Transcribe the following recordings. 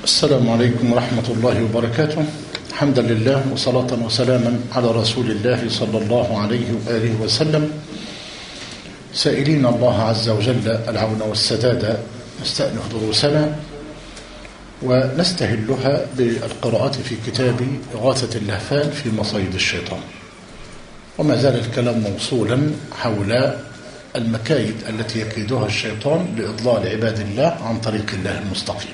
السلام عليكم ورحمة الله وبركاته. حمدا لله وصلاة وسلاما على رسول الله صلى الله عليه وآله وسلم، سائلين الله عز وجل العون والسداد. نستأنف دروسنا ونستهلها بالقراءة في كتاب إغاثة اللهفان في مصايد الشيطان، وما زال الكلام موصولا حول المكايد التي يكيدها الشيطان لإضلال عباد الله عن طريق الله المستقيم.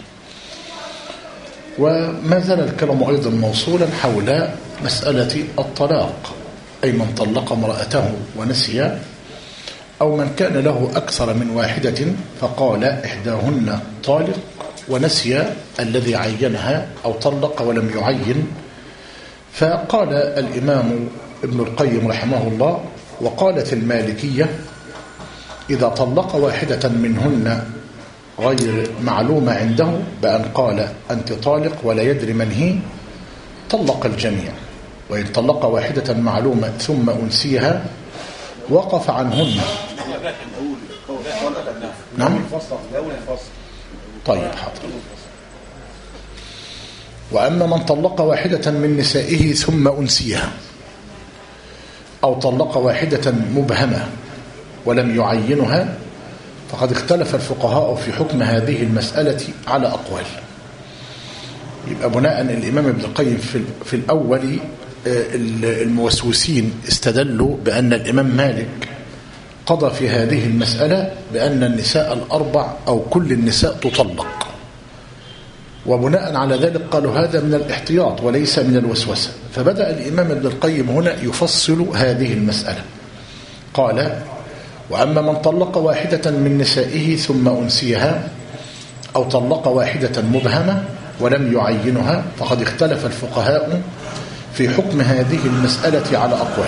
وما زال الكلام أيضا موصولا حول مسألة الطلاق، أي من طلق امرأته ونسي، أو من كان له أكثر من واحدة فقال إحداهن طالق ونسي الذي عينها أو طلق ولم يعين. فقال الإمام ابن القيم رحمه الله: وقالت المالكية إذا طلق واحدة منهن غير معلومة عنده بأن قال أنت طالق ولا يدري من هي، طلق الجميع. وإن طلق واحدة معلومة ثم أنسيها وقف عنهن. نعم، طيب حاضر. وأما من طلق واحدة من نسائه ثم أنسيها، أو طلق واحدة مبهمة ولم يعينها، فقد اختلف الفقهاء في حكم هذه المسألة على أقوال. يبقى بناء الإمام ابن القيم في الأول الموسوسين استدلوا بأن الإمام مالك قضى في هذه المسألة بأن النساء الأربع أو كل النساء تطلق، وبناء على ذلك قالوا هذا من الاحتياط وليس من الوسوسة. فبدأ الإمام ابن القيم هنا يفصل هذه المسألة. قال: وأما من طلق واحدة من نسائه ثم أنسيها، أو طلق واحدة مبهمة ولم يعينها، فقد اختلف الفقهاء في حكم هذه المسألة على أقوال.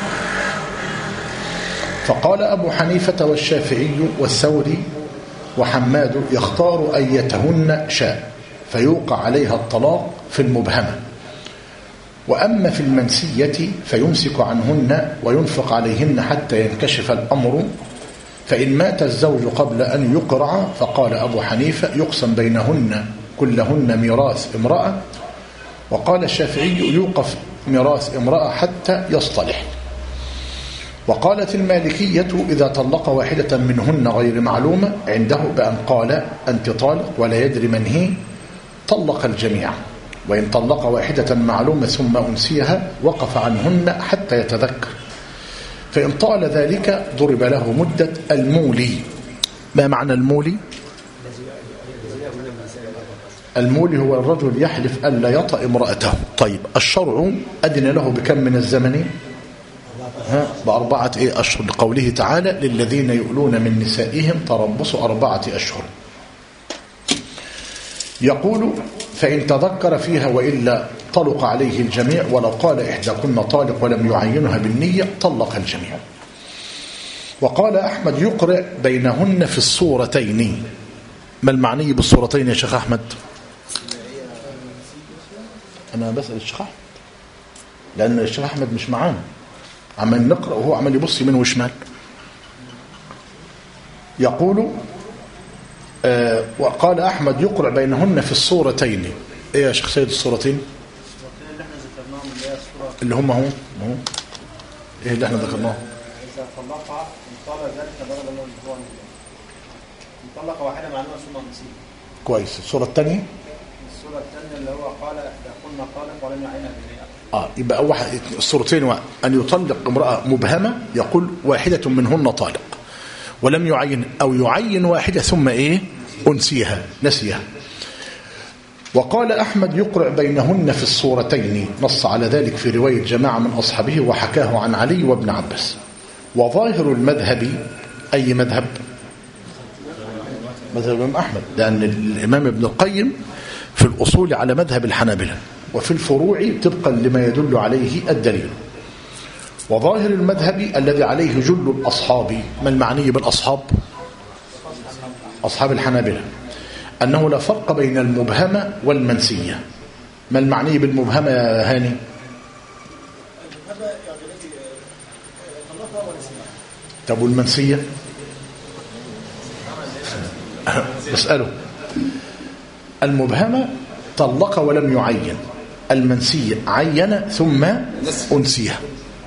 فقال أبو حنيفة والشافعي والثوري وحماد يختار أيتهن شاء فيوقع عليها الطلاق في المبهمة، وأما في المنسية فيمسك عنهن وينفق عليهن حتى ينكشف الأمر، فإن مات الزوج قبل أن يقرع فقال أبو حنيفة يقسم بينهن كلهن ميراث امرأة، وقال الشافعي يوقف ميراث امرأة حتى يصطلح. وقالت المالكية إذا طلق واحدة منهن غير معلومة عنده بأن قال أنت طالق ولا يدري من هي، طلق الجميع. وإن طلق واحدة معلومة ثم أنسيها وقف عنهن حتى يتذكر، فإن طال ذلك ضرب له مدة المولي. ما معنى المولي؟ المولي هو الرجل يحلف ألا يطأ امرأته. طيب، الشرع أدن له بكم من الزمن؟ ب4 أشهر، لقوله تعالى للذين يؤلون من نسائهم تربص 4 أشهر. يقول: فإن تذكر فيها وإلا طلق عليه الجميع، ولو قال إحداكن طالق ولم يعينها بالنية طلق الجميع. وقال أحمد يقرأ بينهن في الصورتين. ما المعني بالصورتين يا شيخ أحمد؟ أنا بسأل الشيخ أحمد لأن الشيخ أحمد مش معانا، عمال نقرأ وهو عمال يبص يمين وشمال. يقول: وقال أحمد يقرأ بينهن في الصورتين. إيه يا شيخ سيد الصورتين؟ اللي هم هم إيه اللي احنا ذكرناه؟ إذا طلق طال ذلك ضرب له الجوع، طلق واحدة معلومة ثم نسيت. كويس. الصورة الثانية اللي هو قال إحداكن طالق ولم يعينها بالنية. يبقى واحد الصورتين، أن يطلق امرأة مبهمة يقول واحدة منهن طالق ولم يعين، أو يعين واحدة ثم أنسيها نسيها. وقال أحمد يقرأ بينهن في الصورتين، نص على ذلك في رواية جماعة من أصحابه وحكاه عن علي وابن عباس. وظاهر المذهب، أي مذهب؟ مذهب الإمام أحمد، لأن الإمام ابن القيم في الأصول على مذهب الحنابلة، وفي الفروع طبقا لما يدل عليه الدليل. وظاهر المذهب الذي عليه جل الأصحاب. ما المعني بالأصحاب؟ أصحاب الحنابلة، أنه لا فرق بين المبهمة والمنسية. ما المعني بالمبهمة يا هاني؟ طب والمنسية؟ بسأله. المبهمة طلق ولم يعين، المنسية عين ثم أنسيها.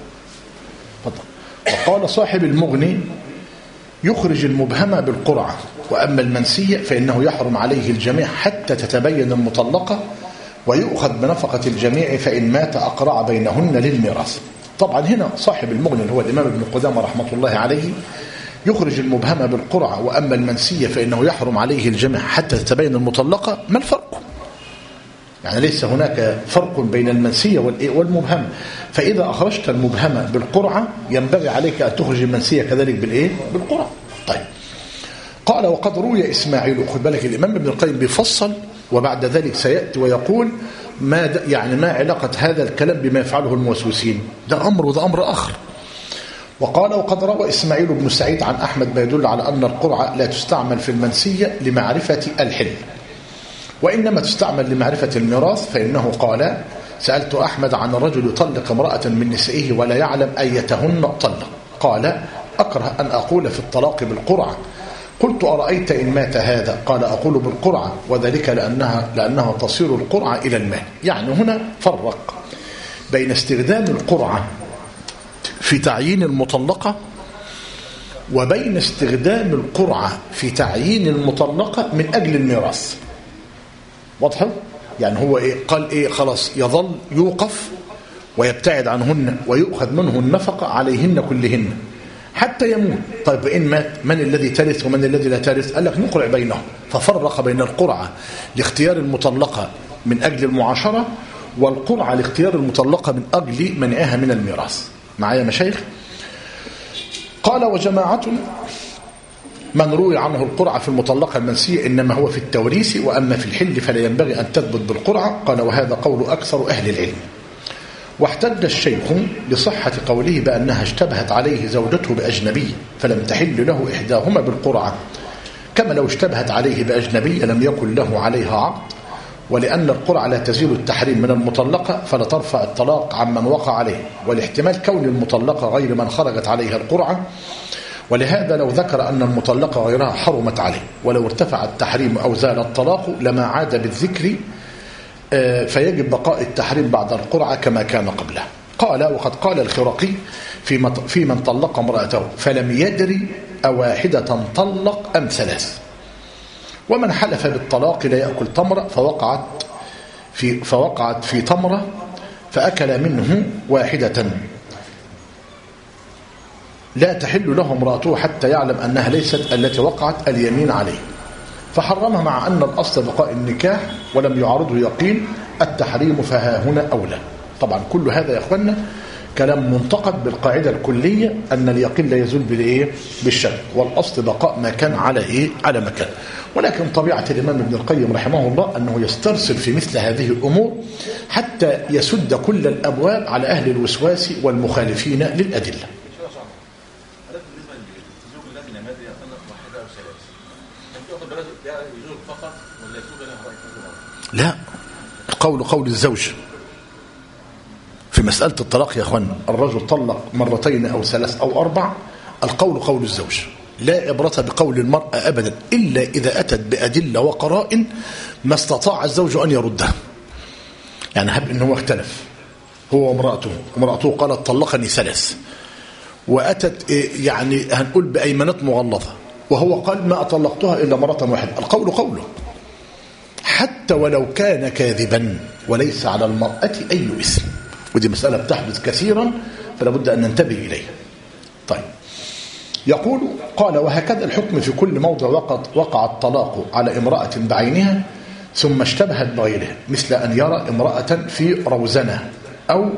وقال صاحب المغني يخرج المبهمة بالقرعة، وأما المنسية فإنه يحرم عليه الجميع حتى تتبين المطلقة، ويؤخذ بنفقة الجميع فإن مات أقرع بينهن للميراث. طبعا هنا صاحب المغني هو الإمام ابن قدامة رحمة الله عليه يخرج المبهمة بالقرعة، وأما المنسية فإنه يحرم عليه الجميع حتى تتبين المطلقة. ما الفرق؟ يعني ليس هناك فرق بين المنسية والمبهمة، فإذا أخرجت المبهمة بالقرعة ينبغي عليك أن تخرج المنسية كذلك بالقرعة. طيب، قال وقد روي إسماعيل. خد بالك الإمام ابن القيم بيفصل، وبعد ذلك سيأتي ويقول ما علاقة هذا الكلام بما يفعله الموسوسين، ده أمر وده أمر آخر. وقال وقد روى إسماعيل بن سعيد عن أحمد ما يدل على أن القرعة لا تستعمل في المنسية لمعرفة الحل، وإنما تستعمل لمعرفة الميراث، فإنه قال سألت أحمد عن الرجل يطلق امرأة من نسائه ولا يعلم أيتهن طلق، قال أكره أن أقول في الطلاق بالقرعة. قلت أرأيت إن مات هذا؟ قال أقول بالقرعة، وذلك لأنها تصير القرعة إلى المال. يعني هنا فرق بين استخدام القرعة في تعيين المطلقة وبين استخدام القرعة في تعيين المطلقة من أجل الميراث. واضح؟ يعني هو قال خلاص يظل يوقف ويبتعد عنهن ويؤخذ منه النفقة عليهن كلهن حتى يموت. طيب إن مات من الذي ترث ومن الذي لا ترث؟ قال لك نقرع بينهم، ففرق بين القرعة لاختيار المطلقة من أجل المعاشرة والقرعة لاختيار المطلقة من أجل منعها من الميراث. معايا مشايخ؟ قال وجماعة من روي عنه القرعة في المطلقة المنسية إنما هو في التوريث، وأما في الحل فلا ينبغي أن تثبت بالقرعة. قال وهذا قول أكثر أهل العلم. واحتج الشيخ لصحة قوله بأنها اشتبهت عليه زوجته بأجنبي فلم تحل له إحداهما بالقرعة، كما لو اشتبهت عليه بأجنبي لم يكن له عليها عقد، ولأن القرعة لا تزيل التحريم من المطلقة فلا ترفع الطلاق عمن وقع عليه، والاحتمال كون المطلقة غير من خرجت عليها القرعة، ولهذا لو ذكر أن المطلقة غيرها حرمت عليه، ولو ارتفع التحريم أو زال الطلاق لما عاد بالذكر، فيجب بقاء التحريم بعد القرعة كما كان قبله. قال وقد قال الخرقي في من طلق امرأته فلم يدري أواحدة طلق أم ثلاث، ومن حلف بالطلاق لا يأكل تمرة فوقعت في تمرة فأكل منه واحدة لا تحل له امرأته حتى يعلم أنها ليست التي وقعت اليمين عليه، فحرمها مع أن الأصل بقاء النكاح ولم يعارضه يقين التحريم، فها هنا أولى. طبعا كل هذا يا أخوانا كلام منتقد بالقاعدة الكلية أن اليقين لا يزول بالشك، والأصل بقاء ما كان على مكان. ولكن طبيعة الإمام ابن القيم رحمه الله أنه يسترسل في مثل هذه الأمور حتى يسد كل الأبواب على أهل الوسواس والمخالفين للأدلة. لا، القول قول الزوج في مسألة الطلاق يا أخوان. الرجل طلق مرتين أو ثلاث أو أربع، القول قول الزوج، لا عبرة بقول المرأة أبدا إلا إذا أتت بأدلة وقرائن ما استطاع الزوج أن يردها. يعني هب إنه اختلف هو ومرأته قالت طلقني ثلاث، وأتت يعني هنقول بأيمانات مغلظة، وهو قال ما أطلقتها إلا مرة واحدة، القول قوله حتى ولو كان كاذبا، وليس على المرأة أي اسم. ودي مسألة بتحدث كثيرا فلا بد أن ننتبه إليها. طيب، يقول قال وهكذا الحكم في كل موضع وقع الطلاق على امرأة بعينها ثم اشتبهت بغيرها، مثل أن يرى امرأة في روزنة أو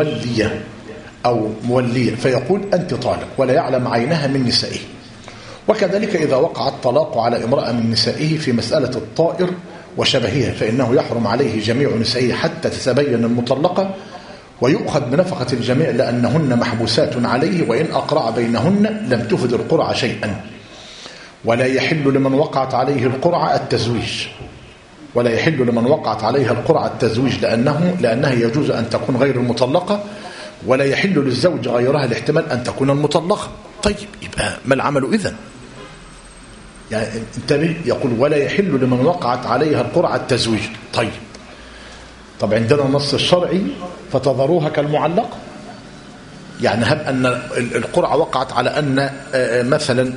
مولية فيقول أنت طالق ولا يعلم عينها من نسائه. وكذلك إذا وقع الطلاق على امرأة من نسائه في مسألة الطائر وشبهها فإنه يحرم عليه جميع نسائه حتى تتبين المطلقة، ويؤخذ بنفقة الجميع لأنهن محبوسات عليه، وإن أقرع بينهن لم تفد القرعة شيئا. ولا يحل لمن وقعت عليه القرعة التزويج لأنها يجوز أن تكون غير المطلقة، ولا يحل للزوج غيرها الاحتمال أن تكون المطلقة. طيب، يبقى ما العمل إذن؟ يعني انتبه، يقول ولا يحل لمن وقعت عليها القرعة التزويج. طيب، طب عندنا النص الشرعي فتذروها كالمعلقة، يعني هب أن القرعة وقعت على أن مثلا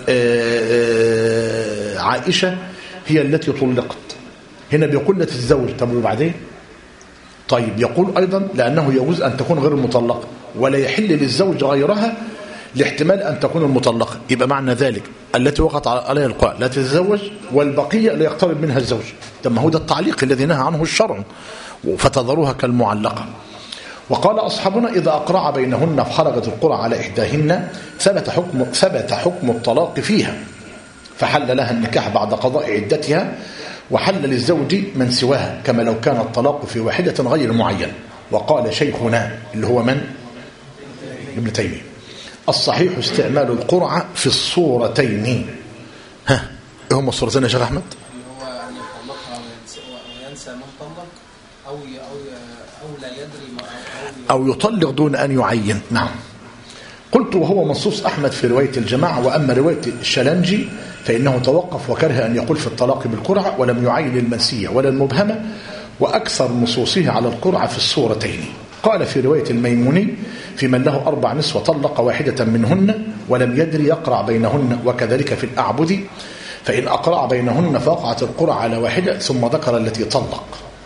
عائشة هي التي طلقت، هنا بيقول لتتزوج، طب وبعدين؟ طيب يقول أيضا لأنه يجوز أن تكون غير المطلقة ولا يحل للزوج غيرها لاحتمال أن تكون المطلقة، يبقى معنى ذلك التي وقعت عليها القرعة لا تتزوج والبقية لا يقترب منها الزوج. طب ما هو ده التعليق الذي نهى عنه الشرع، فتذروها كالمعلقة. وقال أصحابنا إذا أقرع بينهن فخرجت القرعة على إحداهن ثبت حكم الطلاق فيها، فحل لها النكاح بعد قضاء عدتها، وحل للزوج من سواها كما لو كان الطلاق في واحدة غير معين. وقال شيخنا اللي هو من؟ ابن تيمية الصحيح استعمال القرعة في الصورتين. ها هم الصورتين يا شيخ أحمد؟ هو أن يطلقها وينسى من طلق أو لا يدري أو يطلق دون أن يعين. نعم. قلت وهو منصوص أحمد في رواية الجماعة، وأما رواية الشلنجي فإنه توقف وكره أن يقول في الطلاق بالقرعة ولم يعين المنسية ولا المبهمة، وأكثر نصوصه على القرعة في الصورتين. قال في رواية الميموني في من له 4 نسوة طلق واحدة منهن ولم يدري يقرع بينهن، وكذلك في الأعبد فإن أقرع بينهن فوقعت القرعة على واحدة ثم ذكر التي طلق.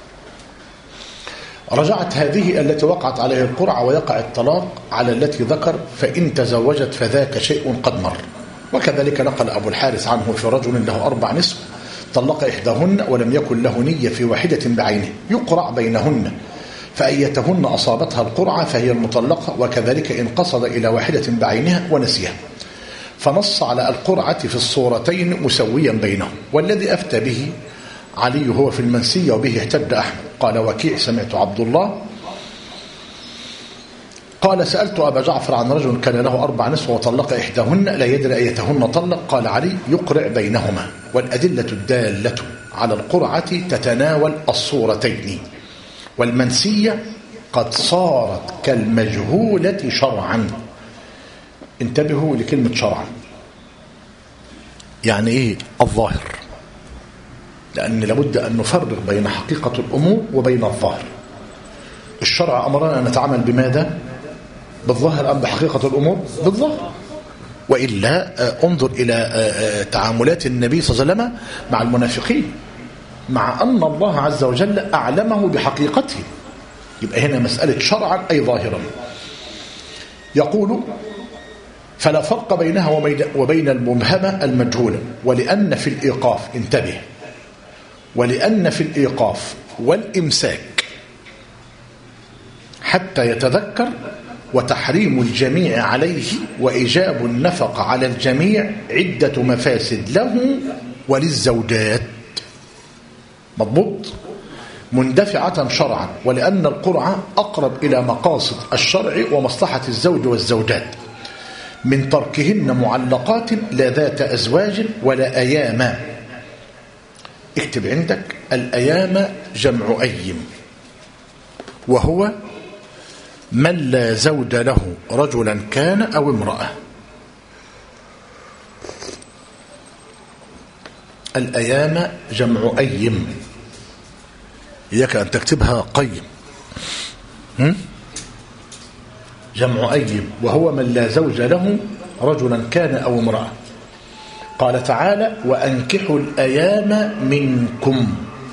رجعت هذه التي وقعت عليها القرعة ويقع الطلاق على التي ذكر فإن تزوجت فذاك شيء قد مر. وكذلك نقل أبو الحارث عنه في رجل له 4 نسوة طلق إحداهن ولم يكن له نية في واحدة بعينه يقرع بينهن، فأيتهن أصابتها القرعة فهي المطلقة، وكذلك إن قصد إلى واحدة بعينها ونسيها. فنص على القرعة في الصورتين مسويا بينهم، والذي أفتى به علي هو في المنسية وبه احتج أحمد. قال وكيع سمعت عبد الله قال سألت أبا جعفر عن رجل كان له 4 نسوة وطلق إحداهن لا يدري أيتهن طلق، قال علي يقرع بينهما. والأدلة الدالة على القرعة تتناول الصورتين، والمنسية قد صارت كالمجهولة شرعا. انتبهوا لكلمة شرعا، يعني إيه؟ الظاهر، لأن لابد أن نفرق بين حقيقة الأمور وبين الظاهر. الشرع أمرنا أن نتعامل بماذا؟ بالظاهر أم بحقيقة الأمور؟ بالظاهر. وإلا انظر إلى تعاملات النبي صلى الله عليه وسلم مع المنافقين، مع أن الله عز وجل أعلمه بحقيقته. يبقى هنا مسألة شرعا أي ظاهرا. يقول فلا فرق بينها وبين المبهمة المجهولة، ولأن في الإيقاف، انتبه، ولأن في الإيقاف والإمساك حتى يتذكر وتحريم الجميع عليه وإيجاب النفق على الجميع عدة مفاسد له وللزوجات، مضبوط، مندفعة شرعا، ولأن القرعة أقرب إلى مقاصد الشرع ومصلحة الزوج والزوجات من تركهن معلقات لا ذات أزواج ولا أياما. اكتب عندك الأيام جمع أيم، وهو من لا زوج له رجلا كان أو امرأة. الأيام جمع أيم، إياك أن تكتبها قيم، جمع أيم، وهو من لا زوج له رجلا كان أو امرأة. قال تعالى وأنكحوا الأيام منكم،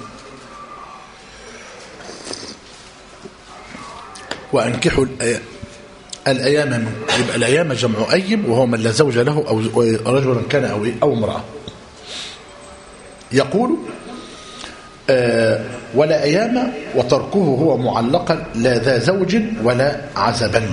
وأنكحوا الأيام منكم، يبقى الأيام جمع أيم وهو من لا زوج له أو رجلا كان أو امرأة. يقول ولا أيام وتركه هو معلقا لا ذا زوج ولا عزبا.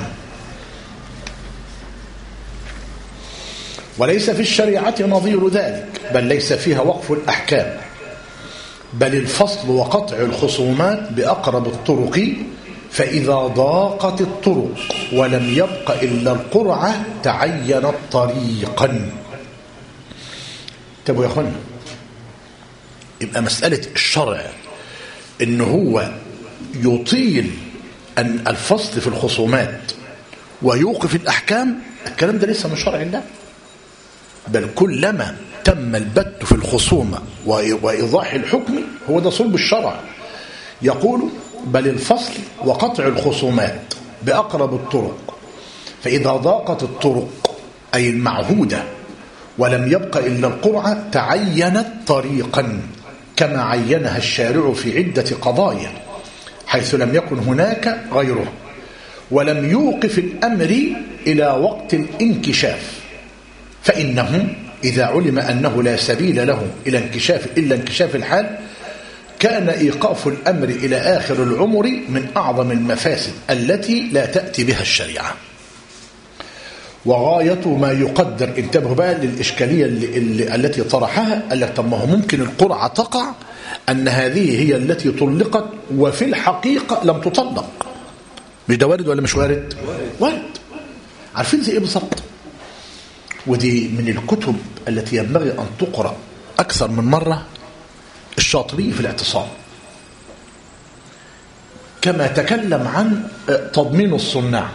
وليس في الشريعة نظير ذلك، بل ليس فيها وقف الأحكام، بل الفصل وقطع الخصومات بأقرب الطرق، فإذا ضاقت الطرق ولم يبق إلا القرعة تعينت طريقا. طب يا أخوانا، يبقى مسألة الشرع إن هو يطيل أن الفصل في الخصومات ويوقف الأحكام، الكلام ده ليس من شرع الله، بل كلما تم البت في الخصومة وإيضاح الحكم هو ده صلب الشرع. يقول بل الفصل وقطع الخصومات بأقرب الطرق، فإذا ضاقت الطرق أي المعهودة ولم يبق إلا القرعة تعينت طريقا كما عينها الشارع في عدة قضايا حيث لم يكن هناك غيره، ولم يوقف الأمر إلى وقت الانكشاف، فإنه إذا علم أنه لا سبيل له إلا انكشاف الحال كان إيقاف الأمر إلى آخر العمر من أعظم المفاسد التي لا تأتي بها الشريعة. وغاية ما يقدر، انتبهوا بقى للإشكالية التي طرحها، قال لك طب ما هو ممكن القرعة تقع أن هذه هي التي طلقت وفي الحقيقة لم تطلق. مش ده وارد ولا مش وارد؟ وارد. عارفين زي إيه بالظبط؟ ودي من الكتب التي ينبغي أن تقرأ أكثر من مرة، الشاطبي في الاعتصام كما تكلم عن تضمين الصناع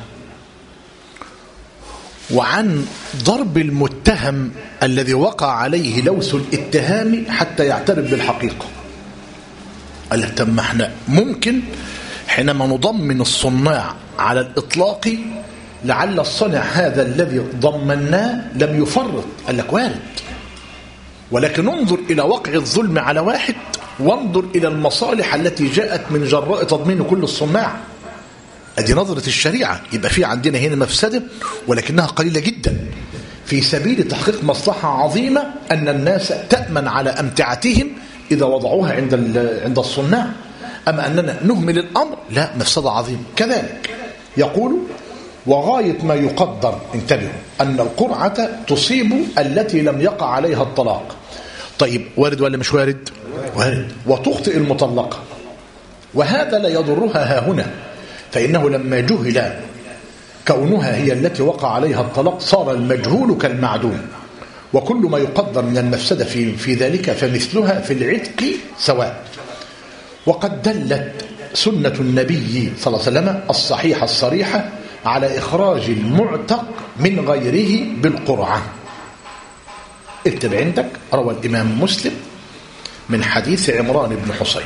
وعن ضرب المتهم الذي وقع عليه لوث الاتهام حتى يعترف بالحقيقة. قال لك طب ما احنا ممكن حينما نضمن الصناع على الإطلاق لعل الصنع هذا الذي ضمناه لم يفرط. قال لك وارد، ولكن انظر إلى وقع الظلم على واحد وانظر إلى المصالح التي جاءت من جراء تضمين كل الصناع. ادي نظرة الشريعة. يبقى في عندنا هنا مفسدة ولكنها قليلة جدا في سبيل تحقيق مصلحة عظيمة أن الناس تأمن على أمتعتهم إذا وضعوها عند الصناع. أما أننا نهمل الأمر لا، مفسدة عظيمة. كذلك يقول وغاية ما يقدر، انتبهوا، أن القرعة تصيب التي لم يقع عليها الطلاق. طيب وارد ولا مش وارد؟ وارد. وتخطئ المطلقة، وهذا لا يضرها ها هنا، فإنه لما جهل كونها هي التي وقع عليها الطلاق صار المجهول كالمعدوم، وكل ما يقدر من المفسدة في ذلك فمثلها في العتق سواء. وقد دلت سنة النبي صلى الله عليه وسلم الصحيحة الصريحة على إخراج المعتق من غيره بالقرعة. اكتب عندك، روى الإمام مسلم من حديث عمران بن حصين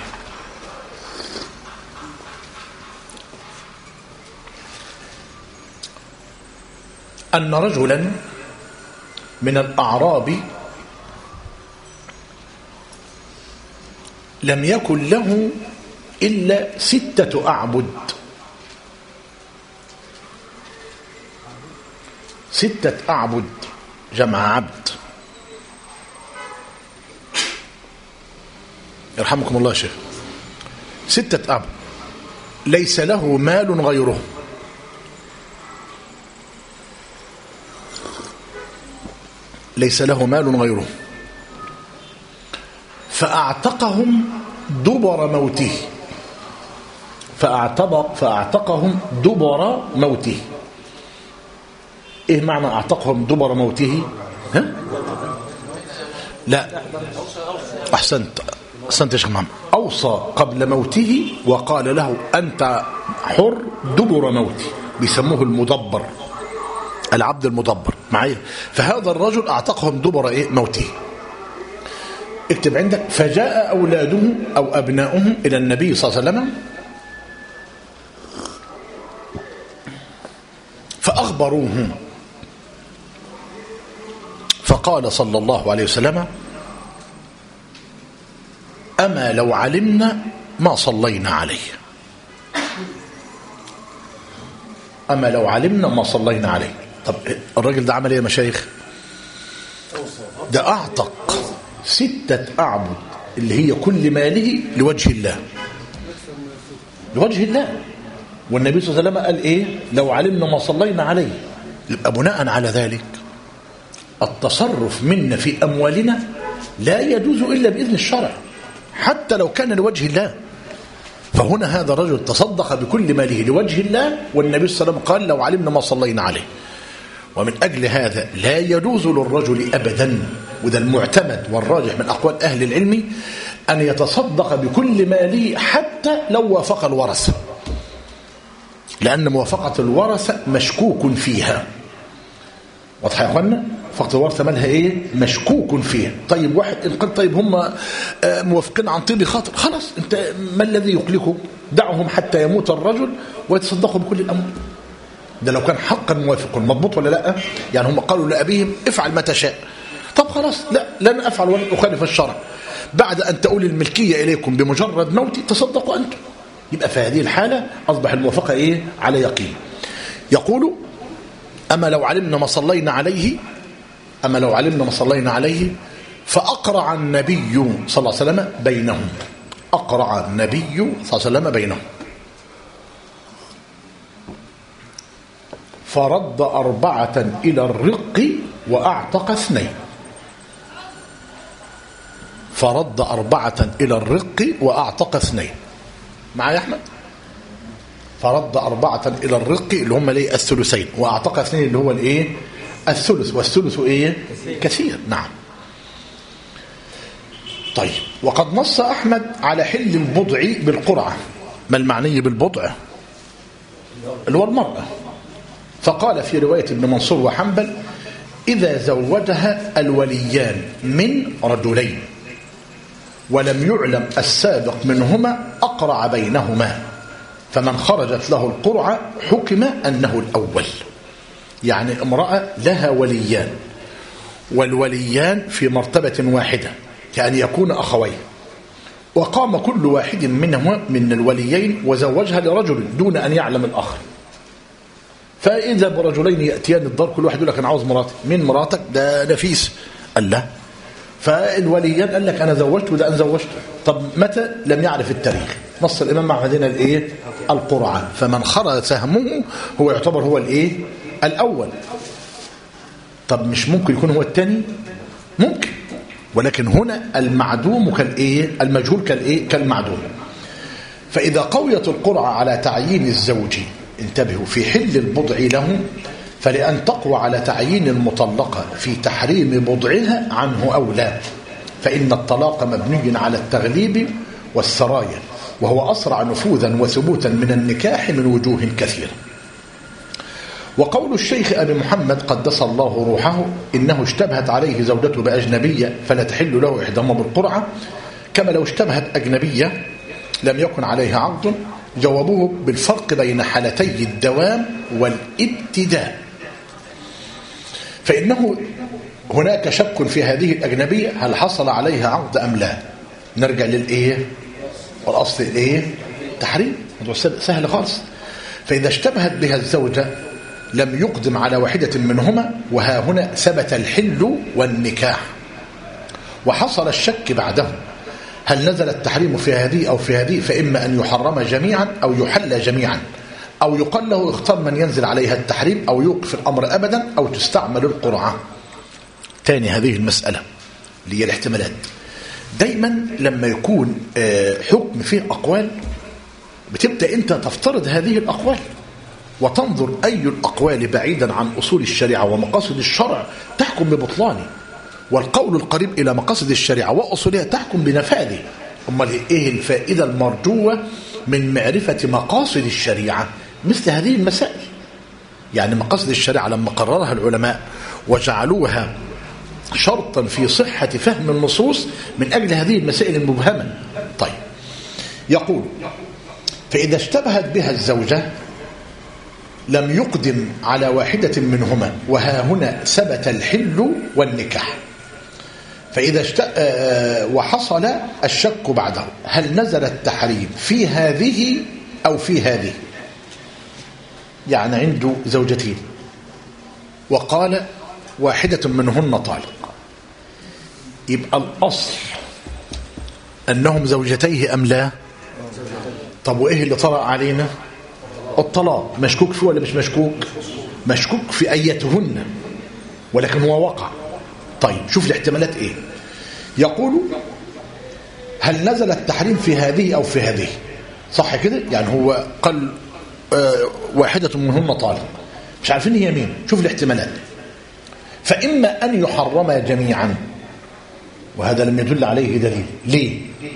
أن رجلا من الأعراب لم يكن له إلا 6 أعبد، 6 أعبد جمع عبد. يرحمكم الله يا شيخ. 6 أعبد ليس له مال غيره، ليس له مال غيره، فأعتقهم دبر موته، فأعتقهم دبر موته. إيه معنى أعتقهم دبر موته؟ ها؟ لا، أحسنت يا شيخ محمد. أوصى قبل موته وقال له أنت حر دبر موتي، بيسموه المدبر، العبد المدبر معايا. فهذا الرجل أعتقهم دبر موته. اكتب عندك فجاء أولاده أو أبناؤهم إلى النبي صلى الله عليه وسلم فأخبروه، فقال صلى الله عليه وسلم أما لو علمنا ما صلينا عليه، أما لو علمنا ما صلينا عليه. طب الراجل ده عمل ايه يا مشايخ؟ ده أعتق 6 أعبد اللي هي كل ماله لوجه الله، لوجه الله. والنبي صلى الله عليه وسلم قال ايه؟ لو علمنا ما صلينا عليه. يبقى بناء على ذلك التصرف منا في أموالنا لا يجوز إلا بإذن الشرع حتى لو كان لوجه الله. فهنا هذا الرجل تصدق بكل ماله لوجه الله، والنبي صلى الله عليه وسلم قال لو علمنا ما صلينا عليه. ومن أجل هذا لا يجوز للرجل أبدا، وده المعتمد والراجح من أقوال أهل العلم، أن يتصدق بكل ماله حتى لو وافق الورثة، لأن موافقة الورثة مشكوك فيها. واضح يا أخوانا؟ موافقة الورثة مالها إيه؟ مشكوك فيها. طيب واحد إن قال طيب هم موافقين عن طيب خاطر، خلاص أنت ما الذي يقلقه؟ دعهم حتى يموت الرجل ويتصدقوا بكل الأموال. ده لو كان حقا موافق مضبوط ولا لا؟ يعني هم قالوا لأبيهم افعل ما تشاء، طب خلاص لا لن أفعل ولن أخالف الشرع، بعد أن تقول الملكية إليكم بمجرد موتي تصدقوا أنتم. يبقى في هذه الحالة أصبح الموافقة إيه؟ على يقين. يقول أما لو علمنا ما صلينا عليه فأقرع النبي صلى الله عليه وسلم بينهم. أقرع النبي صلى الله عليه وسلم بينهم فرد 4 إلى الرق وأعتق 2. فرد 4 إلى الرق وأعتق 2. معايا يا أحمد؟ فرد 4 إلى الرق اللي هم ليه الثلثين، وأعتق 2 اللي هو الإيه؟ الثلث، والثلث إيه؟ كثير. نعم. طيب، وقد نص أحمد على حل البضع بالقرعة. ما المعني بالبضع؟ اللي هو المرأة. فقال في رواية ابن منصور وحنبل إذا زوجها الوليان من رجلين ولم يعلم السابق منهما أقرع بينهما، فمن خرجت له القرعة حكم أنه الأول. يعني امرأة لها وليان، والوليان في مرتبة واحدة كأن يكون أخوين، وقام كل واحد منهما من الوليين وزوجها لرجل دون أن يعلم الآخر. فإذا برجلين يأتيان الدار كل واحد يقول لك أنا عاوز مراتي. مين مراتك؟ ده نفيس. قال لا. فالوليان قال لك أنا زوجت وده أنا زوجت. طب متى؟ لم يعرف التاريخ. نص الإمام مع هذين الإيه؟ القرعة. فمن خرج سهمه هو يعتبر هو الإيه؟ الأول. طب مش ممكن يكون هو الثاني؟ ممكن، ولكن هنا المعدوم كالإيه؟ المجهول كالإيه؟ كالمعدوم. فإذا قويت القرعة على تعيين الزوج، انتبهوا، في حل البضع له، فلأن تقوى على تعيين المطلقة في تحريم بضعها عنه أولى، فإن الطلاق مبني على التغليب والسرايا، وهو أسرع نفوذا وثبوتا من النكاح من وجوه كثيرة. وقول الشيخ أبي محمد قدس الله روحه إنه اشتبهت عليه زوجته بأجنبية فلا تحل له إحداهما بالقرعة، كما لو اشتبهت أجنبية لم يكن عليها عقد، جوابوه بالفرق بين حالتي الدوام والابتداء. فإنه هناك شك في هذه الأجنبية هل حصل عليها عقد أم لا. نرجع للإيه؟ والأصل الإيه؟ تحريم. سهل خالص. فإذا اشتبهت بها الزوجة لم يقدم على واحدة منهما، وها هنا ثبت الحل والنكاح، وحصل الشك بعده هل نزل التحريم في هذه أو في هذه، فإما أن يحرم جميعا أو يحل جميعا، أو يقال له اختار من ينزل عليها التحريم، أو يوقف الأمر أبدا، أو تستعمل القرعة. تاني هذه المسألة اللي هي الاحتمالات. دايما لما يكون حكم فيه أقوال بتبدأ أنت تفترض هذه الأقوال وتنظر أي الأقوال بعيدا عن أصول الشريعة ومقاصد الشرع تحكم ببطلانه، والقول القريب إلى مقاصد الشريعة وأصولها تحكم بنفاذه. أمال إيه الفائدة المرجوة من معرفة مقاصد الشريعة مثل هذه المسائل؟ يعني مقاصد الشريعة لما قررها العلماء وجعلوها شرطا في صحة فهم النصوص من أجل هذه المسائل المبهمة. طيب، يقول فإذا اشتبهت بها الزوجة لم يقدم على واحدة منهما، وها هنا ثبت الحل والنكاح. فإذا وحصل الشك بعده هل نزل التحريم في هذه أو في هذه. يعني عنده زوجتين وقال واحدة منهن طالق، يبقى الأصل أنهم زوجتيه أم لا؟ طب وإيه اللي طرأ علينا؟ الطلاق. مشكوك فيه ولا مش مشكوك؟ مشكوك في أيتهن، ولكن هو وقع. طيب شوف الاحتمالات إيه. يقول هل نزل التحريم في هذه أو في هذه، صح كده؟ يعني هو قال واحدة منهن طالق، مش عارفين هي مين. شوف الاحتمالات. فإما أن يحرم جميعا، وهذا لم يدل عليه دليل. ليه؟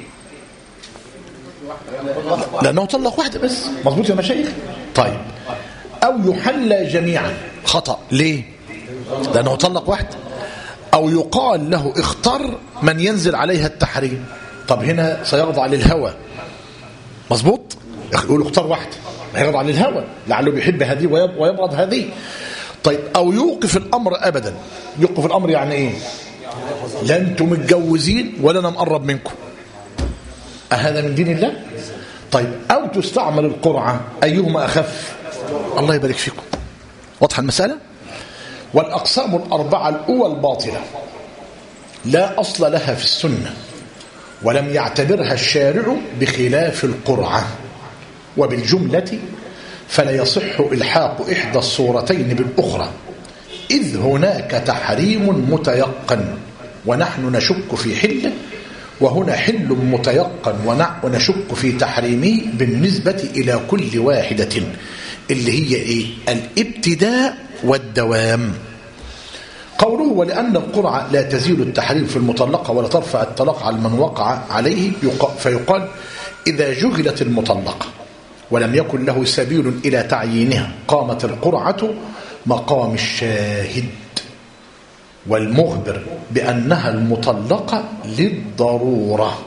لأنه طلق واحدة بس. مظبوط يا مشايخ؟ طيب، أو يحل جميعا. خطأ. ليه؟ لأنه طلق واحدة. أو يقال له اختر من ينزل عليها التحريم. طب هنا سيخضع للهوى. مظبوط؟ يقول اختار واحدة، هيرضى عن الهوى لعله بيحب هذه ويبغض هذه. طيب أو يوقف الأمر أبدا. يوقف الأمر يعني إيه؟ لا أنتم متجوزين ولا أنا مقرب منكم. أهذا من دين الله؟ طيب أو تستعمل القرعة، أيهما أخف؟ الله يبارك فيكم. واضحة المسألة؟ والأقسام الأربعة الأول باطلة لا أصل لها في السنة، ولم يعتبرها الشارع بخلاف القرعة. وبالجملة فلا يصح إلحاق إحدى الصورتين بالأخرى، إذ هناك تحريم متيقن ونحن نشك في حله، وهنا حل متيقن ونشك في تحريمه بالنسبة إلى كل واحدة، اللي هي إيه؟ الابتداء والدوام. قوله ولأن القرعة لا تزيل التحريم في المطلقة ولا ترفع الطلاق على من وقع عليه، فيقال إذا جهلت المطلقة ولم يكن له سبيل إلى تعيينها قامت القرعة مقام الشاهد والمخبر بأنها المطلقة للضرورة.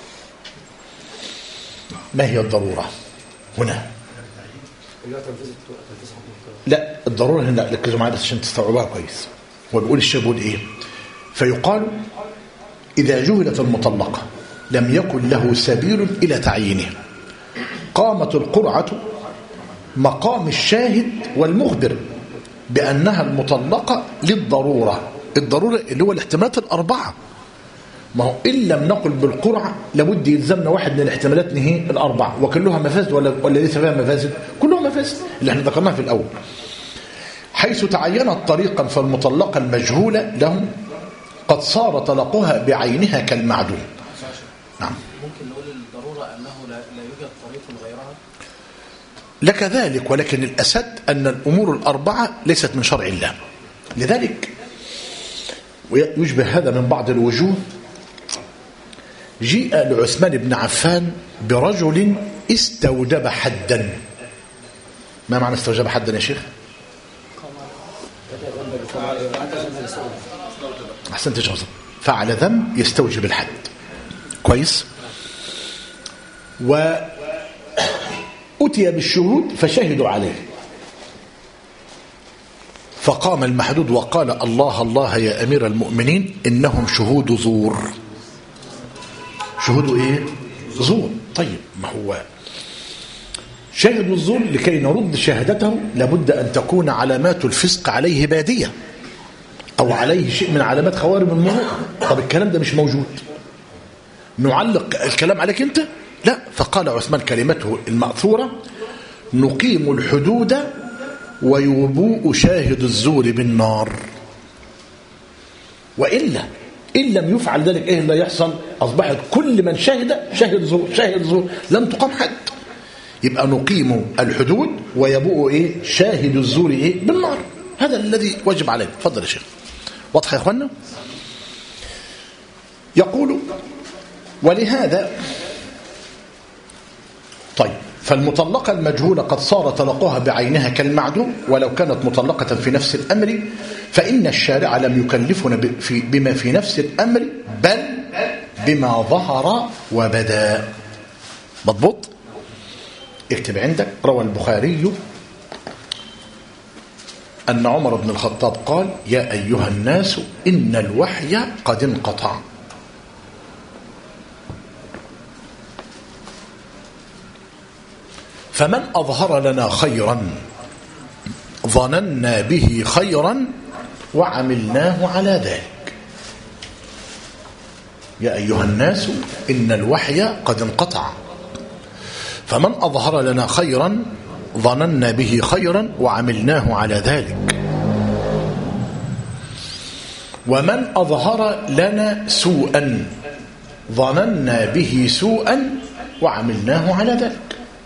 ما هي الضرورة هنا؟ لا، الضرورة هنا ركزوا معايا بس عشان تستوعبوها كويس. هو بيقول الشيخ بيقول ايه؟ فيقال إذا جهلت المطلقة لم يكن له سبيل إلى تعيينها قامت القرعة مقام الشاهد والمخبر بأنها المطلقة للضرورة. الضرورة اللي هو الاحتمالات الأربعة. ما هو إن لم نقل بالقرعة لابد يلزمنا واحد من الاحتمالات نهي الأربعة، وكلها مفاسد ولا ليس فيها مفاسد؟ كلها مفاسد اللي احنا ذكرناها في الأول. حيث تعينت طريقا فالمطلقة المجهولة لهم قد صار طلقها بعينها كالمعدوم. نعم. ممكن نقول الضرورة أنه لا يوجد طريق غيرها؟ لك ذلك، ولكن الأسد أن الأمور الأربعة ليست من شرع الله. لذلك ويشبه هذا من بعض الوجوه. جيء لعثمان بن عفان برجل استوجب حدا. ما معنى استوجب حدا يا شيخ؟ أحسنت جوزا. فعل ذنب يستوجب الحد. كويس. وأتي بالشهود فشهدوا عليه، فقام المحدود وقال الله الله يا أمير المؤمنين إنهم شهود زور. شهود إيه؟ زور. طيب ما هو شاهد الزور لكي نرد شهادته لابد أن تكون علامات الفسق عليه بادية أو عليه شيء من علامات خوارم المروءة. طب الكلام ده مش موجود، نعلق الكلام عليك أنت؟ لا. فقال عثمان كلمته المأثورة نقيم الحدود ويبوء شاهد الزور بالنار. وإلا إن لم يفعل ذلك إيه اللي يحصل؟ أصبحت كل من شاهد شاهد زور شاهد زور، لم تقام حد. يبقى نقيم الحدود ويبوء إيه؟ شاهد الزور إيه؟ بالنار. هذا الذي وجب علينا. تفضل يا شيخ. واضح يا أخوانا؟ يقول ولهذا طيب فالمطلقة المجهولة قد صار طلقها بعينها كالمعدوم ولو كانت مطلقة في نفس الأمر، فإن الشارع لم يكلفنا بما في نفس الأمر بل بما ظهر وبدا. مضبوط؟ اكتب عندك. روى البخاري أن عمر بن الخطاب قال يا أيها الناس إن الوحي قد انقطع. فمن أظهر لنا خيرا ظننا به خيرا وعملناه على ذلك. يا أيها الناس إن الوحي قد انقطع، فمن أظهر لنا خيرا ظننا به خيرا وعملناه على ذلك، ومن أظهر لنا سوءا ظننا به سوءا وعملناه على ذلك.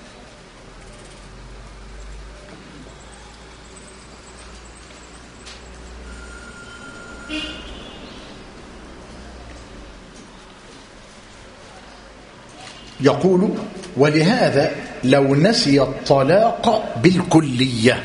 يقول ولهذا لو نسي الطلاق بالكلية،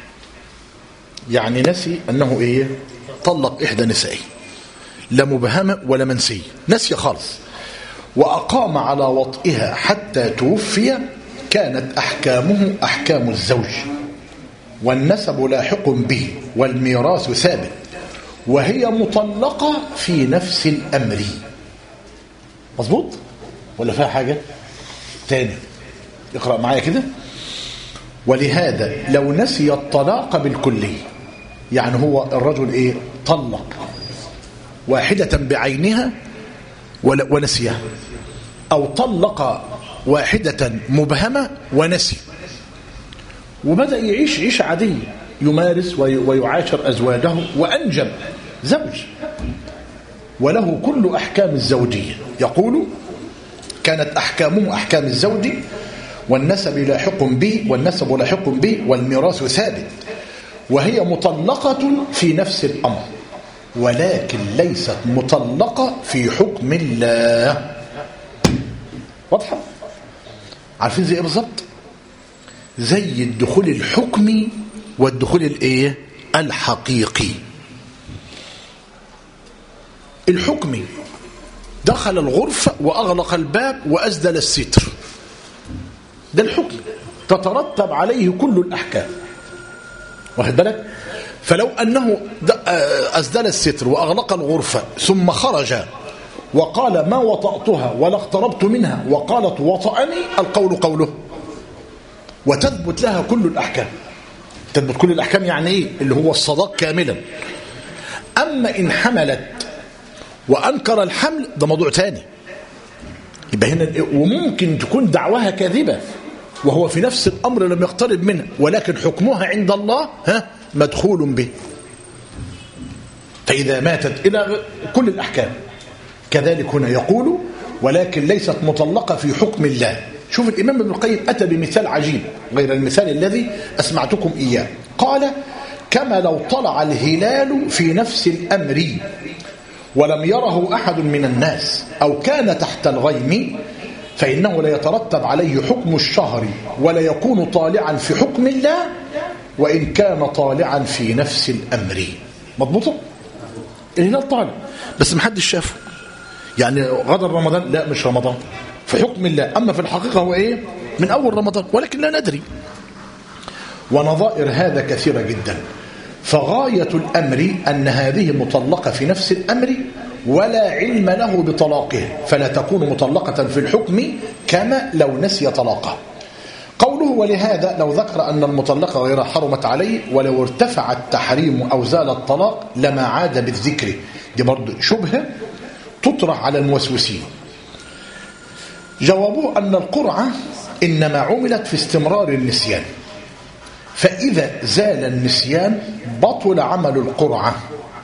يعني نسي أنه إيه؟ طلق إحدى نسائه، لا مبهمة ولا منسية، نسي خالص، وأقام على وطئها حتى توفي كانت أحكامه أحكام الزوج والنسب لاحق به والميراث ثابت وهي مطلقة في نفس الأمر. مظبوط ولا فيها حاجة تاني؟ اقرأ معايا كده. ولهذا لو نسي الطلاق بالكلي، يعني هو الرجل ايه طلق واحدة بعينها ونسيها، أو طلق واحدة مبهمة ونسي، وبدأ يعيش عيش عادي يمارس ويعاشر أزواجه وأنجب زوج وله كل أحكام الزوجية. يقول كانت أحكامه أحكام الزوج والنسب لاحق به والميراث ثابت وهي مطلقة في نفس الأمر ولكن ليست مطلقة في حكم الله. واضحة؟ عارفين زي ايه بالظبط؟ زي الدخول الحكمي والدخول الايه الحقيقي. الحكمي دخل الغرفة وأغلق الباب وأسدل الستر، ده الحكم تترتب عليه كل الأحكام، واخد بالك؟ فلو أنه أسدل الستر وأغلق الغرفة ثم خرج وقال ما وطأتها ولا اقتربت منها وقالت وطأني، القول قوله وتثبت لها كل الأحكام. تثبت كل الأحكام يعني إيه؟ اللي هو الصداق كاملا. أما إن حملت وأنكر الحمل ده موضوع تاني، يبقى هنا وممكن تكون دعواها كاذبة وهو في نفس الأمر لم يقترب منها، ولكن حكمها عند الله مدخول به. فإذا ماتت إلى كل الأحكام. كذلك هنا يقول ولكن ليست مطلقة في حكم الله. شوف الإمام ابن القيم أتى بمثال عجيب غير المثال الذي أسمعتكم إياه. قال كما لو طلع الهلال في نفس الأمر ولم يره أحد من الناس أو كان تحت الغيم فإنه لا يترتب عليه حكم الشهر ولا يكون طالعا في حكم الله وإن كان طالعا في نفس الأمر. مضبوطة؟ الهلال طالع بس محدش شافه، يعني غدا رمضان، لا مش رمضان في حكم الله، أما في الحقيقة هو إيه؟ من أول رمضان ولكن لا ندري. ونظائر هذا كثيرة جدا. فغاية الأمر أن هذه مطلقة في نفس الأمر ولا علم له بطلاقه، فلا تكون مطلقة في الحكم كما لو نسي طلاقه. قوله ولهذا لو ذكر أن المطلقة غير حرمت عليه ولو ارتفع التحريم أو زال الطلاق لما عاد بالذكر. دي برضو شبهة تطرح على الموسوسين. جوابه أن القرعة إنما عملت في استمرار النسيان، فإذا زال النسيان بطل عمل القرعة.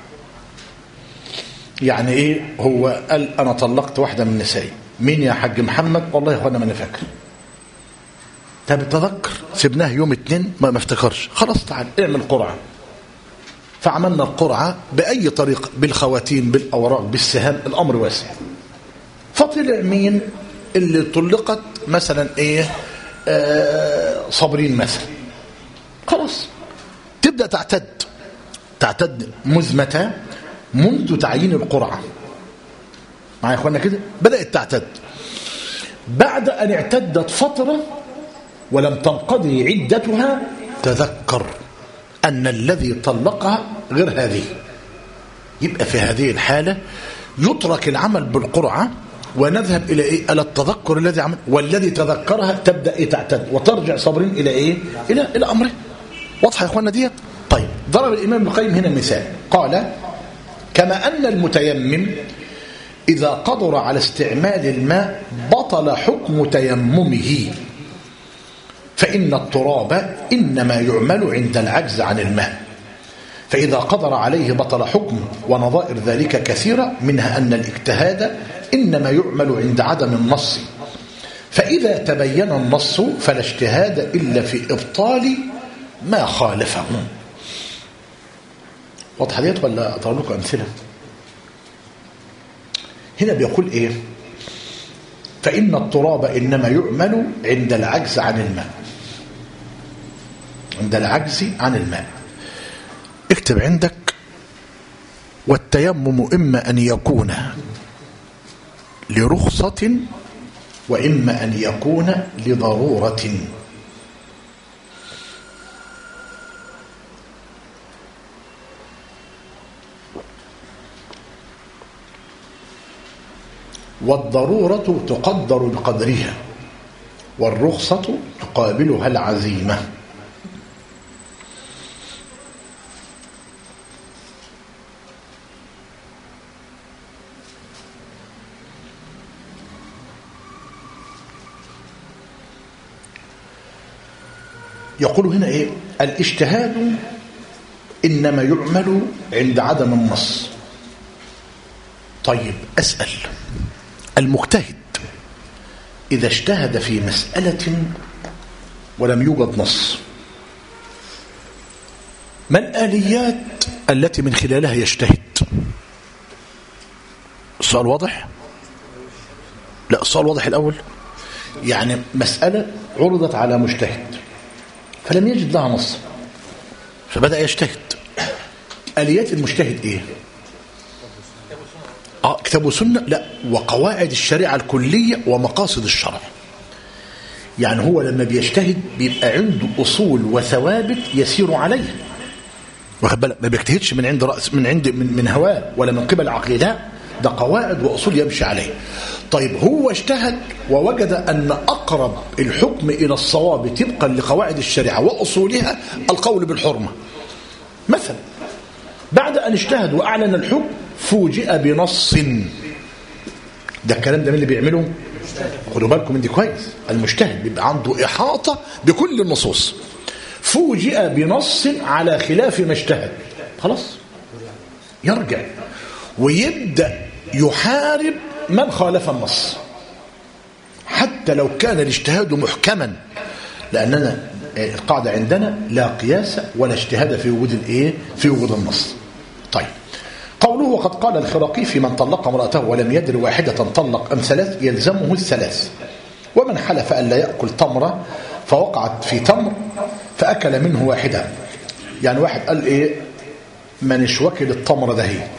يعني إيه؟ هو قال أنا طلقت واحدة من نسائي. مين يا حاج محمد؟ والله يا أخوانا ما أنا فاكر. طب تذكر سبناه يوم 2 ما افتكرش، خلاص تعال اعمل قرعة. فعملنا القرعة بأي طريقة، بالخواتيم بالأوراق بالسهام، الأمر واسع. فطلع مين اللي طلقت مثلا إيه؟ صابرين مثلا. خلاص تبدأ تعتد مزمتة منذ تعيين القرعة. معايا يا اخوانا كده؟ بدأت تعتد بعد أن اعتدت فترة ولم تنقضي عدتها، تذكر أن الذي طلقها غير هذه. يبقى في هذه الحالة يترك العمل بالقرعة ونذهب إلى إيه؟ إلى التذكر الذي عمل، والذي تذكرها تبدأ إيه؟ تعتد وترجع صابرين إلى إيه؟ إلى أمره. واضحة يا اخوانا ديت؟ طيب ضرب الإمام ابن القيم هنا مثال، قال كما أن المتيمم إذا قدر على استعمال الماء بطل حكم تيممه، فإن التراب إنما يعمل عند العجز عن الماء، فإذا قدر عليه بطل حكمه. ونظائر ذلك كثيرة، منها أن الاجتهاد إنما يعمل عند عدم النص، فإذا تبين النص فلا اجتهاد إلا في إبطال ما خالفه. واضح ديت ولا أضرب لكم أمثلة؟ هنا بيقول إيه؟ فإن التراب إنما يعمل عند العجز عن الماء، عند العجز عن الماء. اكتب عندك والتيمم إما أن يكون لرخصة وإما أن يكون لضرورة. والضرورة تقدر بقدرها، والرخصة تقابلها العزيمة. يقول هنا إيه؟ الاجتهاد إنما يعمل عند عدم النص. طيب أسأل، المجتهد إذا اجتهد في مسألة ولم يوجد نص، ما الآليات التي من خلالها يجتهد؟ السؤال واضح؟ لا، السؤال واضح الأول. يعني مسألة عرضت على مجتهد فلم يجد لها نص فبدأ يجتهد. آليات المجتهد إيه؟ كتاب وسنة؟ لا، وقواعد الشريعة الكلية ومقاصد الشرع. يعني هو لما بيجتهد بيبقى عنده أصول وثوابت يسير عليها، واخد بالك؟ ما بيجتهدش من عند رأس، من هواه ولا من قبل عقله، لا، ده قواعد وأصول يمشي عليها. طيب هو اجتهد ووجد أن أقرب الحكم إلى الصواب طبقا لقواعد الشريعة وأصولها القول بالحرمة مثلا. بعد أن اجتهد وأعلن الحكم فوجئ بنص. ده الكلام ده من اللي بيعمله؟ خدوا بالكم من دي كويس. المجتهد بيبقى عنده إحاطة بكل النصوص، فوجئ بنص على خلاف ما اجتهد، خلاص يرجع ويبدأ يحارب من خالف النص حتى لو كان الاجتهاد محكما، لأننا القاعدة عندنا لا قياس ولا اجتهاد في وجود في وجود النص. طيب قوله وقد قال الخرقي في من طلق امرأته ولم يدر واحدة طلق أم ثلاث يلزمه الثلاث، ومن حلف أن لا يأكل تمرة فوقعت في تمر فأكل منه واحدة. يعني واحد قال إيه؟ منش واكل التمرة ده هي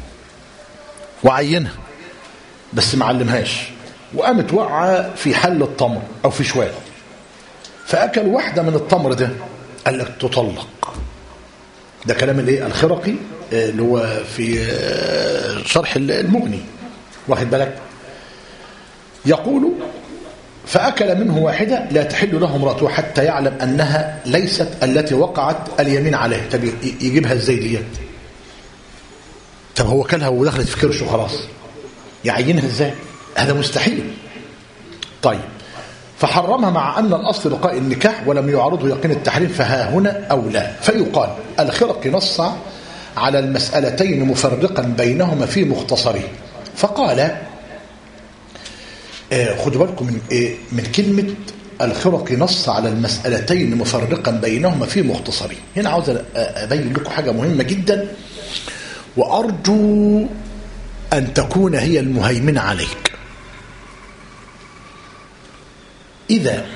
وعينها بس ما علمهاش، وقامت وقعة في حل التمر أو في شوال فأكل واحدة من التمر ده، قال لك تطلق. ده كلام الايه الخرقي اللي هو في شرح المغني، واخد بالك؟ يقول فأكل منه واحدة لا تحل له امرأته حتى يعلم أنها ليست التي وقعت اليمين عليه. طب يجيبها ازاي دي؟ طب هو كلها ودخلت في كرشه خلاص، يعينها ازاي؟ هذا مستحيل. طيب فحرمها مع أن الأصل بقاء النكاح ولم يعرضه يقين التحريم، فها هنا أولى. فيقال الخرقي نص على المسألتين مفرقا بينهما في مختصره، فقال خدوا بالكم من كلمة الخرقي نص على المسألتين مفرقا بينهما في مختصره. هنا عاوز أبين لكم حاجة مهمة جدا وأرجو أن تكون هي المهيمنة عليك. إذا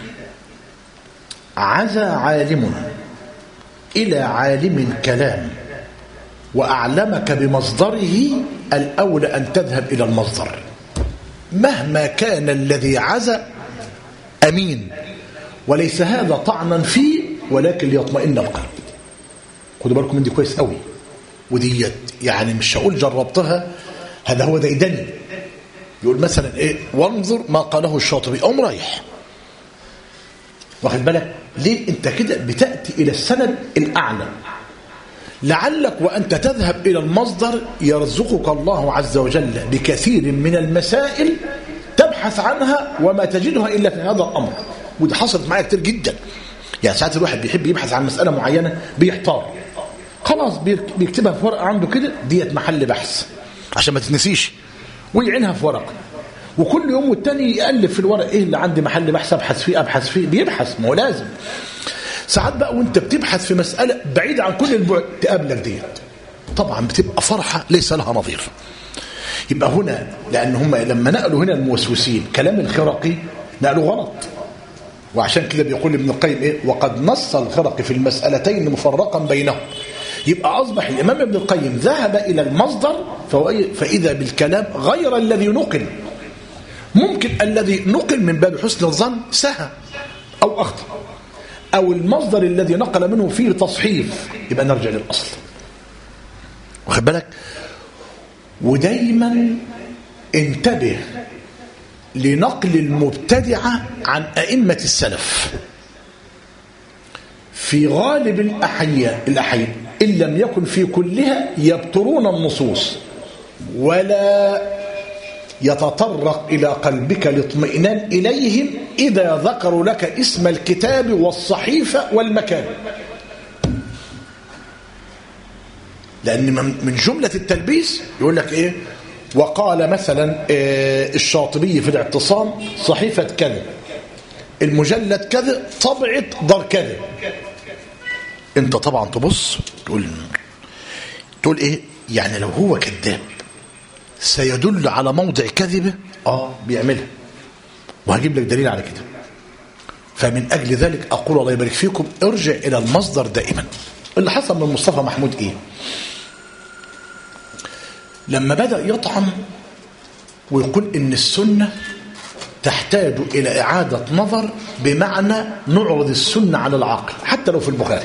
عزى عالم إلى عالم كلام وأعلمك بمصدره، الأولى أن تذهب إلى المصدر مهما كان الذي عزى أمين، وليس هذا طعنا فيه ولكن ليطمئن القلب. خدوا بالكم من دي كويس قوي، وديت يعني مش هقول جربتها، هذا هو ديدني. يقول مثلا ايه وانظر ما قاله الشاطبي أو رايح، واخد بالك؟ ليه انت كده بتأتي إلى السند الأعلى، لعلك وأنت تذهب إلى المصدر يرزقك الله عز وجل بكثير من المسائل تبحث عنها وما تجدها إلا في هذا الأمر. وده حصلت معايا كتير جدا. يعني ساعات الواحد بيحب يبحث عن مسألة معينة بيحتار، خلاص بيكتبها في ورقة عنده كده، ديت محل بحث عشان ما تتنسيش، ويعينها في ورقة، وكل يوم والتاني يقلب في الورق ايه اللي عندي محل بحث ابحث فيه بيبحث. ما هو لازم ساعات بقى وانت بتبحث في مسألة بعيدة عن كل البعد تقابلك ديت، طبعا بتبقى فرحة ليس لها نظير. يبقى هنا لأن هم لما نقلوا هنا الموسوسين كلام الخرقي نقلوا غلط، وعشان كده بيقول ابن القيم ايه وقد نص الخرقي في المسألتين مفرقا بينهم. يبقى أصبح الإمام ابن القيم ذهب إلى المصدر فإذا بالكلام غير الذي نقل، ممكن الذي نقل من باب حسن الظن سهى أو أخطأ، أو المصدر الذي نقل منه فيه تصحيف، يبقى نرجع للأصل. واخد بالك؟ ودايما انتبه لنقل المبتدعة عن أئمة السلف. في غالب الأحيان إن لم يكن في كلها يبترون النصوص، ولا يتطرق إلى قلبك الاطمئنان إليهم إذا ذكروا لك اسم الكتاب والصحيفة والمكان. لأن من جملة التلبيس يقول لك إيه؟ وقال مثلا الشاطبي في الاعتصام صحيفة كذا، المجلد كذا، طبعة دار كذا. انت طبعا تبص تقول ايه يعني لو هو كذاب سيدل على موضع كذبه بيعملها، وهجيب لك دليل على كده. فمن اجل ذلك اقول الله يبارك فيكم ارجع الى المصدر دائما. اللي حصل من مصطفى محمود ايه؟ لما بدأ يطعن ويقول ان السنة تحتاج الى اعادة نظر، بمعنى نعرض السنة على العقل حتى لو في البخاري.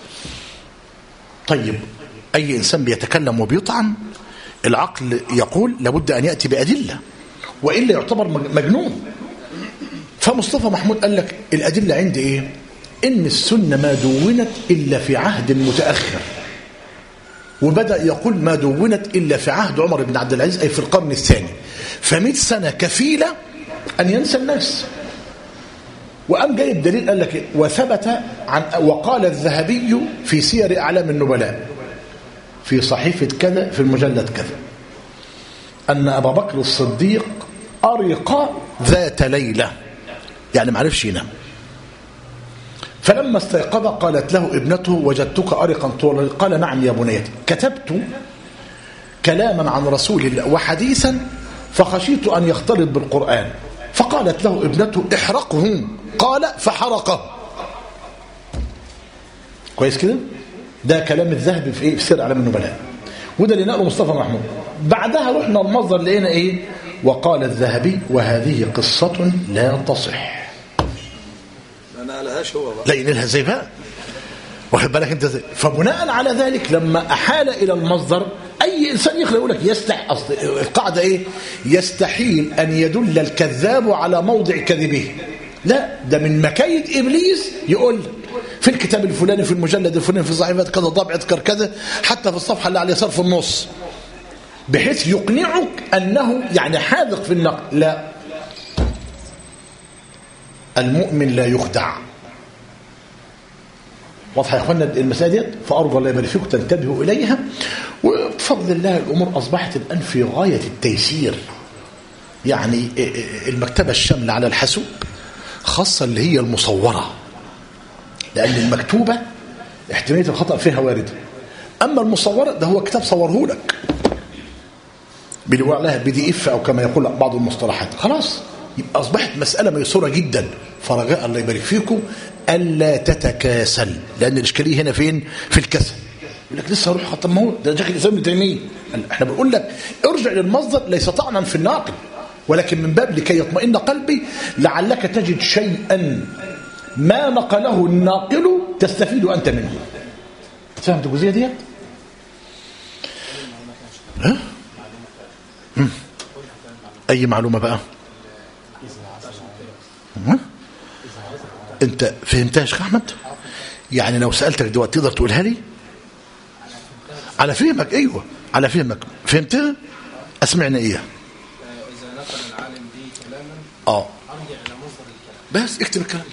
طيب اي انسان بيتكلم وبيطعن العقل يقول لابد ان يأتي بأدلة، وإلا يعتبر مجنون. فمصطفى محمود قال لك الأدلة عندي ايه؟ ان السنة ما دونت الا في عهد متأخر، وبدأ يقول ما دونت إلا في عهد عمر بن عبد العزيز، أي في القرن الثاني. ف100 سنة كفيلة أن ينسى الناس. وقام جاي الدليل قال لك وثبت وقال الذهبي في سير أعلام النبلاء في صحيفة كذا في المجلد كذا أن أبا بكر الصديق أرق ذات ليلة، يعني ما عرفش ينام. فلما استيقظ قالت له ابنته وجدتك أرقا طولا. قال نعم يا بنيتي، كتبت كلاما عن رسول الله وحديثا فخشيت أن يختلط بالقرآن. فقالت له ابنته احرقه، قال فحرقه. كويس كده؟ ده كلام الذهبي في سير أعلام النبلاء، وده اللي نقله مصطفى محمود. بعدها رحنا المصدر لقينا ايه؟ وقال الذهبي وهذه قصة لا تصح. لا ينقلها زي بقى، واخد بالك انت زي. فبناء على ذلك لما احال الى المصدر اي انسان يقول لك اصل القاعده ايه؟ يستحيل ان يدل الكذاب على موضع كذبه. لا، ده من مكايد ابليس يقول في الكتاب الفلاني في المجلد الفلاني في صحيفه كذا ضبع اذكر كذا حتى في الصفحه اللي على اليسار في النص، بحيث يقنعك انه يعني حاذق في النقل. لا، المؤمن لا يخدع. واضحه يا اخوانا المسائل ديت؟ فارجو الله يبارك فيكم تنتبهوا اليها. وبفضل الله الامور اصبحت الان في غايه التيسير. يعني المكتبه الشامله على الحاسوب، خاصه اللي هي المصوره، لان المكتوبه احتماليه الخطا فيها وارده. اما المصوره ده هو كتاب صوره لك بيقول لها PDF او كما يقول بعض المصطلحات. خلاص يبقى اصبحت مساله ميسوره جدا. فرجاء الله يبارك فيكم الا تتكاسل، لان الاشكاليه هنا فين؟ في الكسل. يقول لك لسه هروح. طب ما هو ده شيخ الاسلام ابن تيميه. احنا بنقول لك ارجع للمصدر، ليس طعنا في الناقل، ولكن من باب لكي يطمئن قلبي لعلك تجد شيئا ما نقله الناقل تستفيد انت منه. فهمت الجزئيه دي؟ ها؟ اي معلومه بقى؟ انت فهمتها يا شيخ احمد؟ يعني لو سالتك دلوقتي تقدر تقولها لي على فهمك؟ ايوه على فهمك. فهمتها؟ اسمعنا ايه؟ اذا نقل العالم دي كلاما ارجع الى مصدر الكلام. بس اكتب الكلام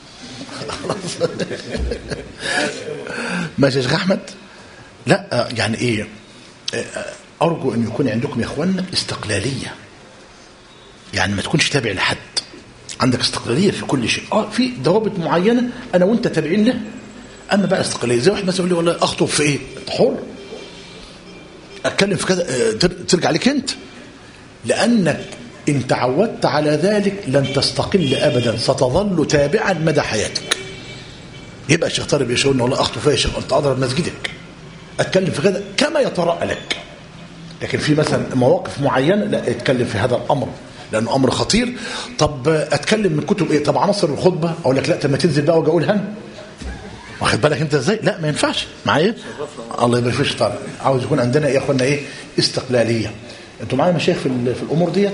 ماشي يا شيخ احمد؟ لا يعني ايه؟ ارجو ان يكون عندكم يا اخواننا استقلاليه، يعني ما تكونش تابع لحد، عندك استقلاليه في كل شيء. في ضوابط معينه انا وانت تابعين له. اما بقى استقلاليه زي واحد مثلا يقول لي والله اخطب في ايه؟ حر، اتكلم في كذا، ترجع لك انت، لانك ان تعودت على ذلك لن تستقل ابدا، ستظل تابعا مدى حياتك. يبقى الشيخ طارق يقول لي والله اخطب في ايه يا شيخ؟ انت اضرب مسجدك، اتكلم في كذا كما يتراءى لك. لكن في مثلا مواقف معينه لا اتكلم في هذا الامر لأنه أمر خطير. طب أتكلم من كتب إيه؟ طب عناصر الخطبة أقول لك لا، طب ما تنزل بقى وأجي أقولها أنا. واخد بالك أنت إزاي؟ لا ما ينفعش معايا. الله يبارك فيك. طبعا عاوز يكون عندنا يا إخوانا إيه؟ استقلالية. أنتوا معايا مشايخ في الأمور ديت؟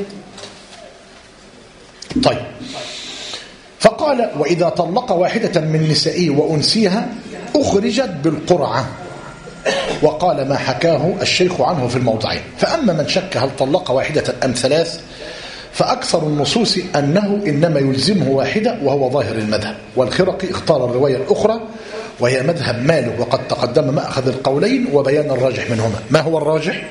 طيب. فقال وإذا طلق واحدة من نسائه وأنسيها أخرجت بالقرعة. وقال ما حكاه الشيخ عنه في الموضعين. فأما من شك هل طلق واحدة أم ثلاث فأكثر النصوص أنه إنما يلزمه واحدة وهو ظاهر المذهب. والخرقي اختار الرواية الأخرى وهي مذهب مالك، وقد تقدم مأخذ القولين وبيان الراجح منهما. ما هو الراجح؟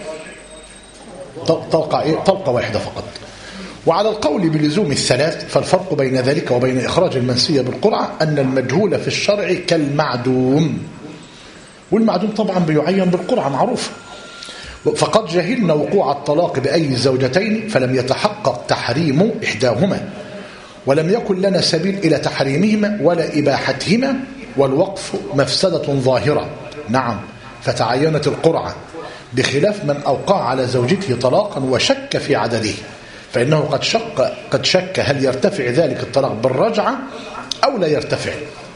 طلقة واحدة فقط. وعلى القول بلزوم الثلاث فالفرق بين ذلك وبين إخراج المنسية بالقرعة أن المجهول في الشرع كالمعدوم، والمعدوم طبعا بيعين بالقرعة معروف. فقد جهلنا وقوع الطلاق بأي الزوجتين فلم يتحقق تحريم إحداهما، ولم يكن لنا سبيل إلى تحريمهما ولا إباحتهما، والوقف مفسدة ظاهرة. نعم، فتعينت القرعة، بخلاف من أوقع على زوجته طلاقا وشك في عدده، فإنه قد شك هل يرتفع ذلك الطلاق بالرجعة أو لا يرتفع،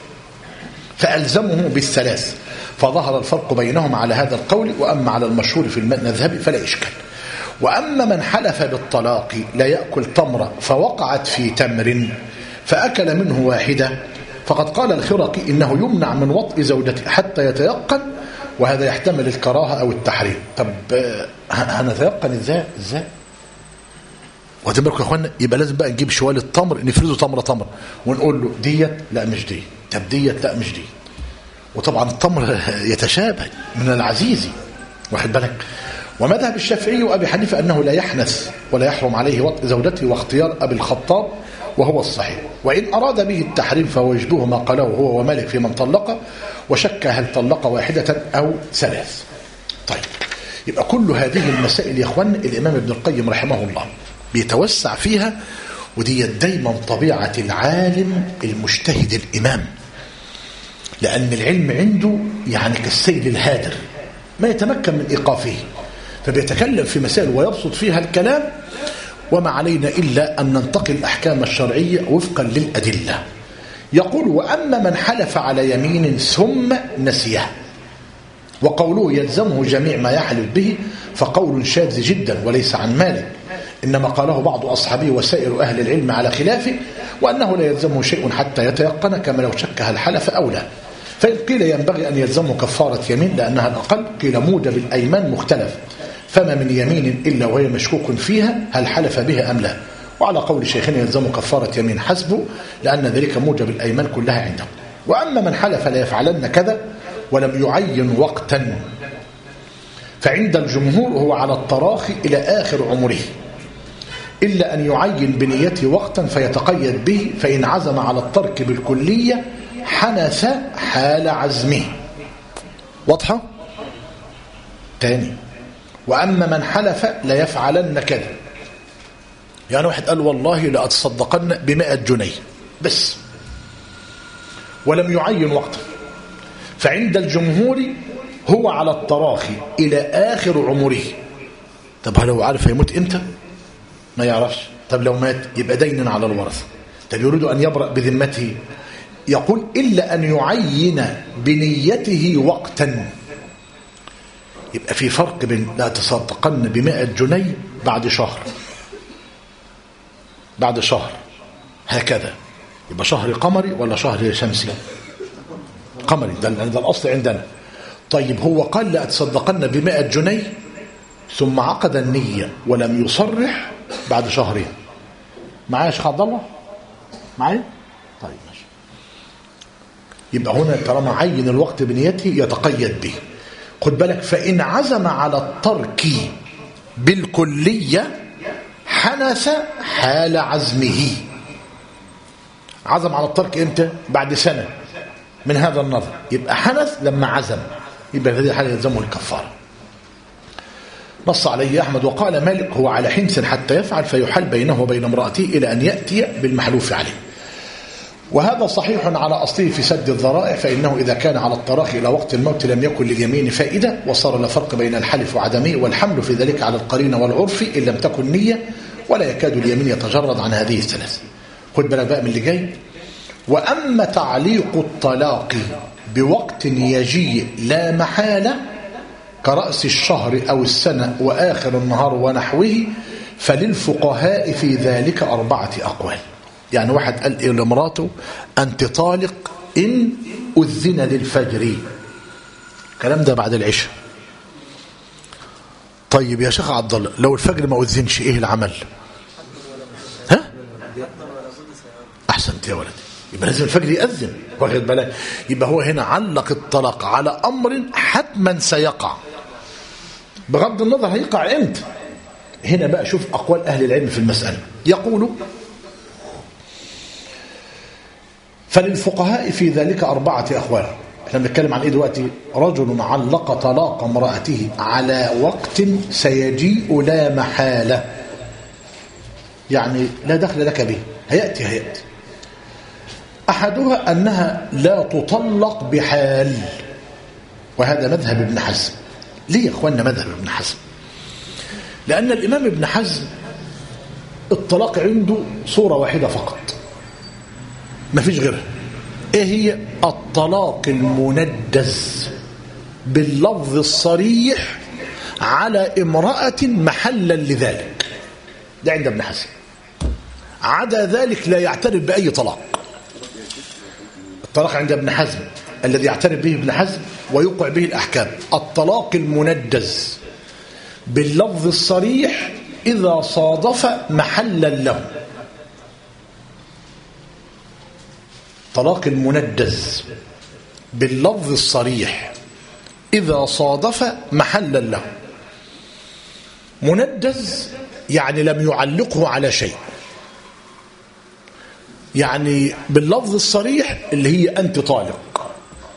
فألزمه بالثلاث. فظهر الفرق بينهم على هذا القول. وأما على المشهور في المذهب فلا إشكال. وأما من حلف بالطلاق لا يأكل تمرة فوقعت في تمر فأكل منه واحدة، فقد قال الخرقي إنه يمنع من وطء زوجته حتى يتيقن، وهذا يحتمل الكراهة أو التحريم. طب هنتيقن إزاي؟ وتبارك يا اخوانا، يبقى لازم بقى نجيب شوال التمر نفرزه تمره ونقول له ديت لا مش دي، طب ديت لا مش دي. وطبعا التمر يتشابه من العزيز، واخد بالك. ومذهب الشافعي وابي حنيفه انه لا يحنث ولا يحرم عليه وطء زوجته، واختيار ابي الخطاب وهو الصحيح. وان اراد به التحريم فهو يشبه ما قاله هو ومالك في من طلق وشك هل طلق واحده او ثلاث. طيب، يبقى كل هذه المسائل يا اخوان الامام ابن القيم رحمه الله بيتوسع فيها، ودي دايما طبيعة العالم المجتهد الإمام، لأن العلم عنده يعني كالسيل الهادر ما يتمكن من إيقافه، فبيتكلم في مسائل ويبسط فيها الكلام، وما علينا إلا أن ننتقل الأحكام الشرعية وفقا للأدلة. يقول وأما من حلف على يمين ثم نسيه، وقوله يلزمه جميع ما يحلف به فقول شاذ جدا وليس عن مالك، إنما قاله بعض أصحابه وسائر أهل العلم على خلافه، وأنه لا يلزمه شيء حتى يتيقن، كما لو شك هل حلف أو لا. فإن قيل ينبغي أن يلزمه كفارة يمين لأنها الأقل، قيل موجب الأيمان مختلف، فما من يمين إلا وهي مشكوك فيها هل حلف بها أم لا. وعلى قول شيخنا يلزمه كفارة يمين حسبه، لأن ذلك موجب الأيمان كلها عنده. وأما من حلف لا يفعلن كذا ولم يعين وقتا فعند الجمهور هو على التراخي إلى آخر عمره، إلا أن يعين بنيته وقتا فيتقيد به، فإن عزم على الترك بالكلية حنث حال عزمه. واضحة؟ تاني، وأما من حلف لا يفعلن كذا، يعني واحد قال والله لأتصدقن ب100 جنيه بس، ولم يعين وقتا، فعند الجمهور هو على التراخي إلى آخر عمره. طب هل هو عارف هيموت إمتى؟ ما يعرفش. طب لو مات يبقى دين على الورثة. طب يريد أن يبرأ بذمته، يقول إلا أن يعين بنيته وقتا. يبقى في فرق بين لا تصدقن ب100 جنيه بعد شهر هكذا، يبقى شهر قمري ولا شهر شمسي؟ قمري، ده الأصل عندنا. طيب هو قال لا تصدقن ب100 جنيه ثم عقد النية ولم يصرح بعد شهرين. معايا يا شيخ عبد الله؟ معايا؟ طيب ماشي. يبقى هنا طالما عين الوقت بنيته يتقيد به. خد بالك، فإن عزم على الترك بالكلية حنث حال عزمه. عزم على الترك امتى؟ بعد سنة من هذا النظر، يبقى حنث لما عزم، يبقى في هذه الحالة يلزمه الكفارة. نص عليه أحمد. وقال مالك هو على حنث حتى يفعل فيحل بينه وبين امرأته إلى أن يأتي بالمحلوف عليه. وهذا صحيح على أصله في سد الذرائع، فإنه إذا كان على التراخي إلى وقت الموت لم يكن لليمين فائدة، وصار لا فرق بين الحلف وعدمه، والحمل في ذلك على القرين والعرف إن لم تكن نية ولا يكاد اليمين يتجرد عن هذه الثلاث. خد بالك بقى من اللي جاي. وأما تعليق الطلاق بوقت يجيء لا محالة كرأس الشهر أو السنة وآخر النهار ونحوه فللفقهاء في ذلك 4 أقوال. يعني واحد قال إيه لمراته أنت طالق إن أذن للفجر، الكلام ده بعد العشاء. طيب يا شيخ عبد الله لو الفجر ما أذنش إيه العمل؟ ها؟ أحسنت يا ولدي، يبقى لازم الفجر يأذن، واخد بالك؟ يبقى هو هنا علق الطلاق على أمر حتما سيقع بغض النظر هيقع امتى. هنا بقى شوف أقوال أهل العلم في المسألة. يقولوا فللفقهاء في ذلك 4 أقوال. احنا بنتكلم عن ايه دلوقتي؟ رجل علق طلاق امرأته على وقت سيجيء لا محالة، يعني لا دخل لك به، هيأتي. أحدها أنها لا تطلق بحال، وهذا مذهب ابن حزم. ليه يا أخوانا مذهب ابن حزم؟ لأن الإمام ابن حزم الطلاق عنده صورة واحدة فقط ما فيش غيرها. ايه هي؟ الطلاق المندز باللفظ الصريح على امرأة محلا لذلك، ده عند ابن حزم. عدا ذلك لا يعترف بأي طلاق. الطلاق عند ابن حزم الذي يعترف به ابن حزم ويوقع به الأحكام الطلاق المندز باللفظ الصريح إذا صادف محلا له. طلاق المندز باللفظ الصريح إذا صادف محلا له. مندز يعني لم يعلقه على شيء، يعني باللفظ الصريح اللي هي أنت طالق.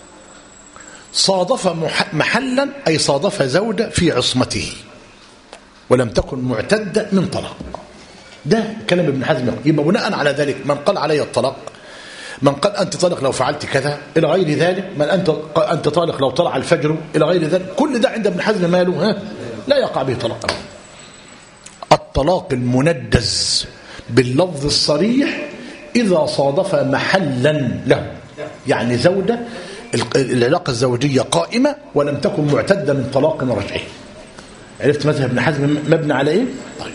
صادف محلا أي صادف زوجة في عصمته ولم تكن معتدة من طلاق. ده كلام ابن حزم. يبقى بناء على ذلك من قال علي الطلاق، من قال أنت طالق لو فعلت كذا إلى غير ذلك، من أنت طالق لو طلع الفجر إلى غير ذلك، كل ده عند ابن حزم ماله لا يقع به طلاق. الطلاق المندز باللفظ الصريح إذا صادف محلا له، يعني زوجة العلاقة الزوجية قائمة ولم تكن معتدة من طلاق رجعي. عرفت مذهب ابن حزم مبني على إيه؟ طيب.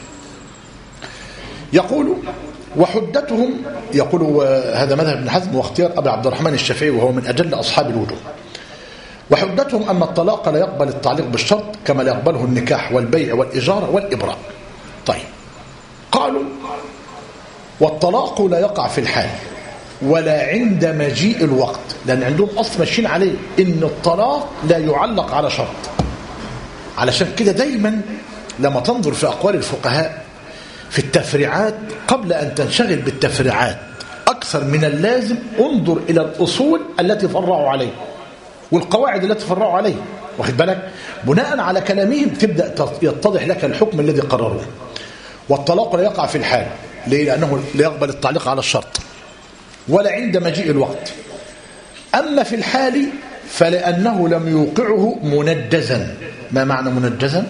يقول وحدتهم، يقول هذا مذهب ابن حزم واختيار أبي عبد الرحمن الشافعي وهو من أجل أصحاب الوجوه. وحدتهم أن الطلاق لا يقبل التعليق بالشرط كما لا يقبله النكاح والبيع والإجارة والإبراء. طيب قالوا والطلاق لا يقع في الحال ولا عند مجيء الوقت، لأن عندهم أصل ماشيين عليه إن الطلاق لا يعلق على شرط. علشان كده دايما لما تنظر في أقوال الفقهاء في التفريعات قبل أن تنشغل بالتفريعات أكثر من اللازم انظر إلى الأصول التي فرعوا عليه والقواعد التي فرعوا عليه، واخد بالك؟ بناء على كلامهم تبدأ يتضح لك الحكم الذي قرروه. والطلاق لا يقع في الحال، ليه؟ لأنه لا يقبل التعليق على الشرط ولا عند مجيء الوقت. أما في الحال فلأنه لم يوقعه مندزا. ما معنى مندزا؟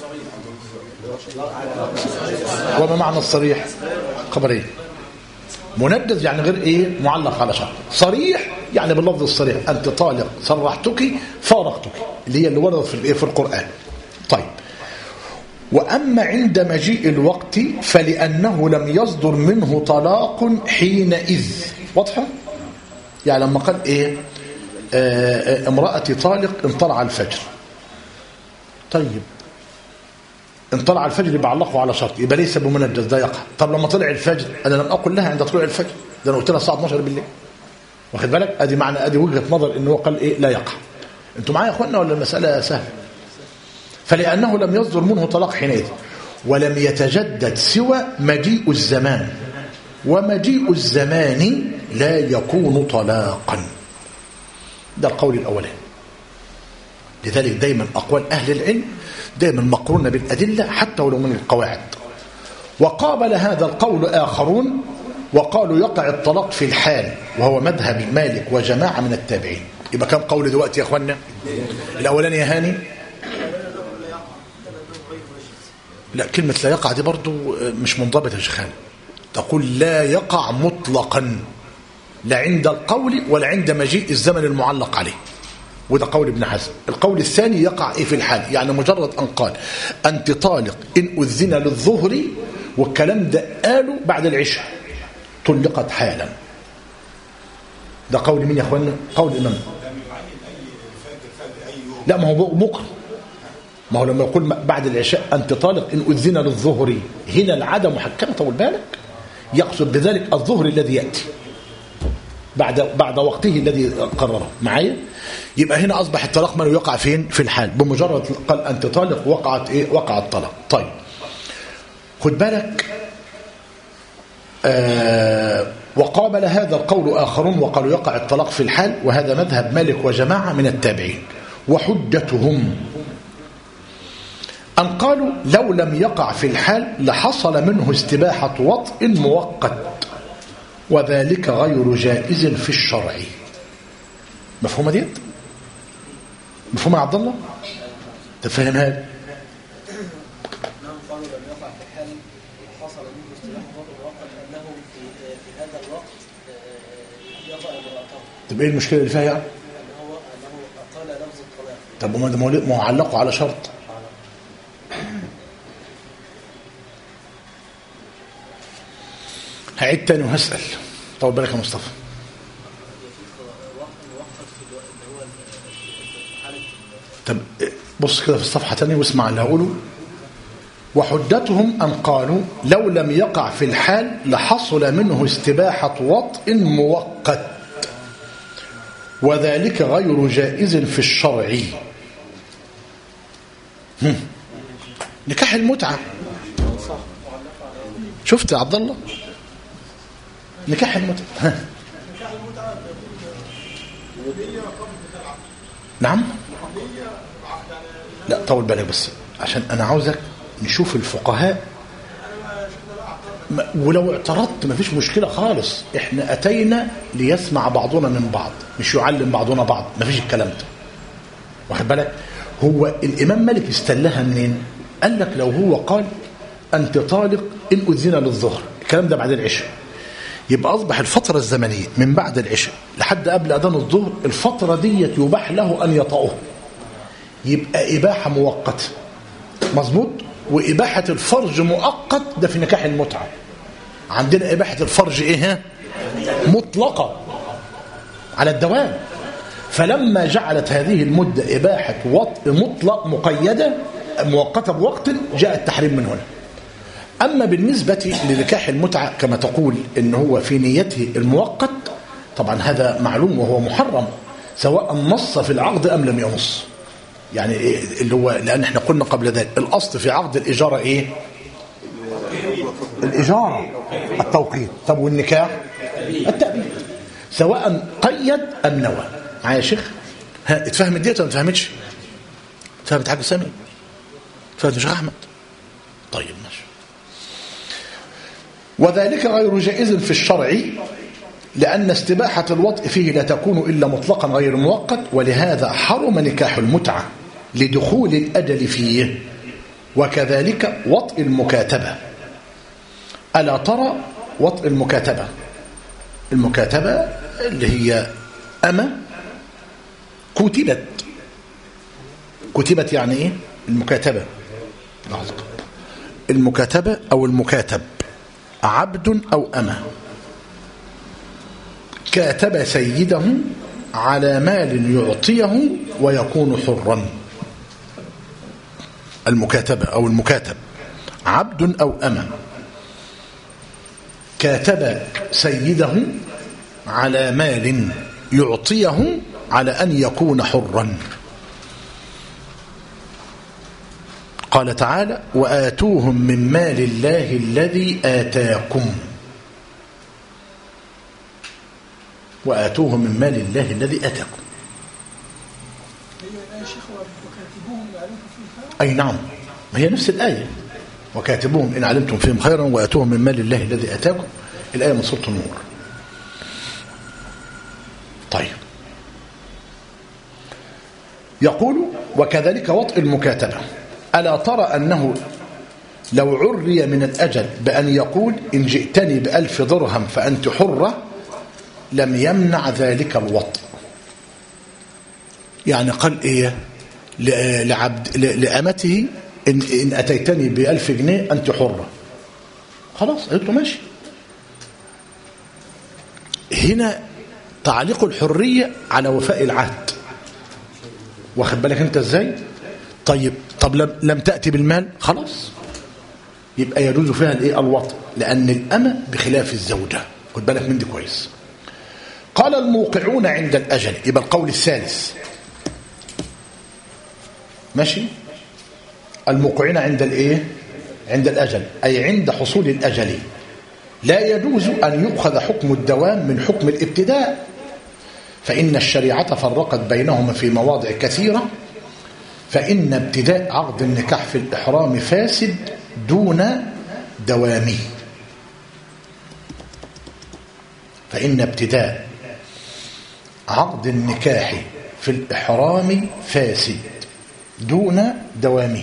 وما معنى الصريح؟ خبرين. مندز يعني غير ايه؟ معلق على شرط. صريح يعني باللفظ الصريح انت طالق صرحتك فارقتك، اللي هي اللي وردت في القرآن. طيب وأما عند مجيء الوقت فلأنه لم يصدر منه طلاق حينئذ. واضحة؟ يعني لما قال ايه امرأتي طالق ان طلع الفجر. طيب ان طلع الفجر يبقى علقه على شرط، يبقى ليس بمنجز، ده يقع. طب لما طلع الفجر انا لم اقل لها عند طلوع الفجر، ده انا قلت لها الساعه 12 بالليل، واخد بالك؟ ادي معنى، ادي وجهه نظر ان هو قال ايه لا يقع. انتوا معايا يا اخوانا ولا المساله سهله؟ فلانه لم يصدر منه طلاق حينئذ ولم يتجدد سوى مجيء الزمان، ومجيء الزمان لا يكون طلاقا. ده القول الاولاني. لذلك دايما أقوال أهل العلم دايما مقرونة بالأدلة حتى ولو من القواعد. وقابل هذا القول آخرون وقالوا يقع الطلاق في الحال، وهو مذهب مالك وجماعة من التابعين. يبقى كم قول دلوقتي يا أخوانا؟ الأولاني يا هاني لا، كلمة لا يقع دي برضو مش منضبطة يا شيخان. تقول لا يقع مطلقا، لا عند القول ولا عند مجيء الزمن المعلق عليه، وده قول ابن حزم. القول الثاني يقع في الحال، يعني مجرد أن قال أنت طالق إن أذن للظهر، والكلام ده قاله بعد العشاء، طلقت حالا. ده قول مين يا أخوانا؟ قول الإمام. لا، ما هو بكره، ما هو لما يقول بعد العشاء أنت طالق إن أذن للظهر، هنا العادة محكمة، طول بالك، يقصد بذلك الظهر الذي يأتي بعد وقته الذي قرره معايا. يبقى هنا أصبح الطلاق من يقع فين؟ في الحال. بمجرد قال أنت طالق وقعت إيه؟ وقع الطلاق. طيب خد بالك، وقابل هذا القول آخرون وقالوا يقع الطلاق في الحال، وهذا مذهب مالك وجماعة من التابعين. وحجتهم أن قالوا لو لم يقع في الحال لحصل منه استباحة وطء مؤقت، وذلك غير جائز في الشرع. مفهومة ديت؟ مفهومة يا عبد الله؟ تفهم هذا؟ نعم، قالوا لم يقع في الحال حصل منه استباحة وطء مؤقت، لأنه في هذا الوقت يقع امرأته. طب إيه المشكلة اللي فيها يعني؟ أنه قال لفظ الطلاق. طب ما هو علقوا على شرط. هعيد تاني وهسأل. طول بالك يا مصطفى. طب بص كده في الصفحة تانية واسمع اللي هقوله. وحجتهم أن قالوا لو لم يقع في الحال لحصل منه استباحة وطء مؤقت، وذلك غير جائز في الشرع. نكاح المتعة، شفت يا عبد الله؟ نكاح المتعة. نعم. لا طول بالك بس، عشان انا عاوزك نشوف الفقهاء، ولو اعترضت مفيش مشكلة خالص. احنا اتينا ليسمع بعضنا من بعض، مش يعلم بعضنا بعض، مفيش الكلام ده، واخد بالك؟ هو الامام مالك استلها منين؟ قال لك لو هو قال انت طالق ان اذن للظهر، الكلام ده بعد العشاء، يبقى أصبح الفترة الزمنية من بعد العشاء لحد قبل أذان الظهر، الفترة دي يباح له أن يطأه، يبقى إباحة مؤقتة. مظبوط. وإباحة الفرج مؤقت، ده في نكاح المتعة. عندنا إباحة الفرج إيه؟ مطلقة على الدوام. فلما جعلت هذه المدة إباحة وطء مطلق مقيدة مؤقتة بوقت، جاء التحريم من هنا. أما بالنسبة لنكاح المتعة كما تقول إن هو في نيته المؤقت، طبعا هذا معلوم وهو محرم، سواء نص في العقد أم لم ينص. يعني اللي هو لأن احنا قلنا قبل ذلك الأصل في عقد الإجارة إيه؟ الإجارة التوقيت. طب والنكاح؟ التأبيد، سواء قيد أم نوى. معايا يا شيخ؟ ها اتفهمت ديت ولا ما اتفهمتش؟ اتفهمت حاجة سامي؟ اتفهمت يا شيخ أحمد؟ طيب ماشي. وذلك غير جائز في الشرع، لأن استباحة الوطء فيه لا تكون إلا مطلقا غير مؤقت، ولهذا حرم نكاح المتعة لدخول الأجل فيه. وكذلك وطء المكاتبة. ألا ترى وطء المكاتبة؟ المكاتبة اللي هي أما كتبت يعني إيه المكاتبة؟ المكاتبة أو المكاتب عبد أو أمة كاتب سيده على مال يعطيه ويكون حرا. المكاتبة أو المكاتب عبد أو أمة كاتب سيده على مال يعطيه على أن يكون حرا. قال تعالى وآتوهم من مال الله الذي آتاكم، وآتوهم من مال الله الذي آتاكم. أي نعم، ما هي نفس الآية، وكاتبوهم إن علمتم فيهم خيرا وآتوهم من مال الله الذي آتاكم، الآية من سورة النور. طيب، يقول وكذلك وطء المكاتبة. ألا ترى أنه لو عري من الأجل بأن يقول إن جئتني ب1000 درهم فأنت حرة لم يمنع ذلك الوطء. يعني قال إيه لأمته إن أتيتني ب1000 جنيه أنت حرة، خلاص قلت له ماشي. هنا تعليق الحرية على وفاء العهد، واخد بالك انت ازاي؟ طب لم تأتي بالمال، خلاص يبقى يجوز فيها الايه الوطء، لأن الأمة بخلاف الزوجة، خد بالك من دي كويس. قال الموقعون عند الأجل، يبقى القول الثالث ماشي. الموقعين عند الايه؟ عند الأجل، أي عند حصول الأجل. لا يجوز أن يؤخذ حكم الدوام من حكم الابتداء، فإن الشريعة فرقت بينهما في مواضع كثيرة. فإن ابتداء عقد النكاح في الإحرام فاسد دون دوامه. فإن ابتداء عقد النكاح في الإحرام فاسد دون دوامه.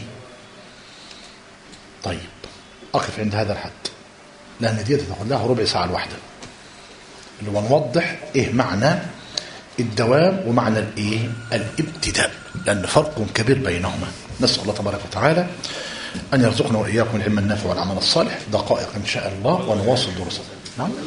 طيب أقف عند هذا الحد، لأن دي تاخد لها ربع ساعة الواحدة، اللي هو نوضح إيه معنى الدوام ومعنى الإيه الابتداء، لأن فرق كبير بينهما. نسأل الله تبارك وتعالى أن يرزقنا وإياكم العلم النافع والعمل الصالح. دقائق إن شاء الله ونواصل دروسنا. نعم.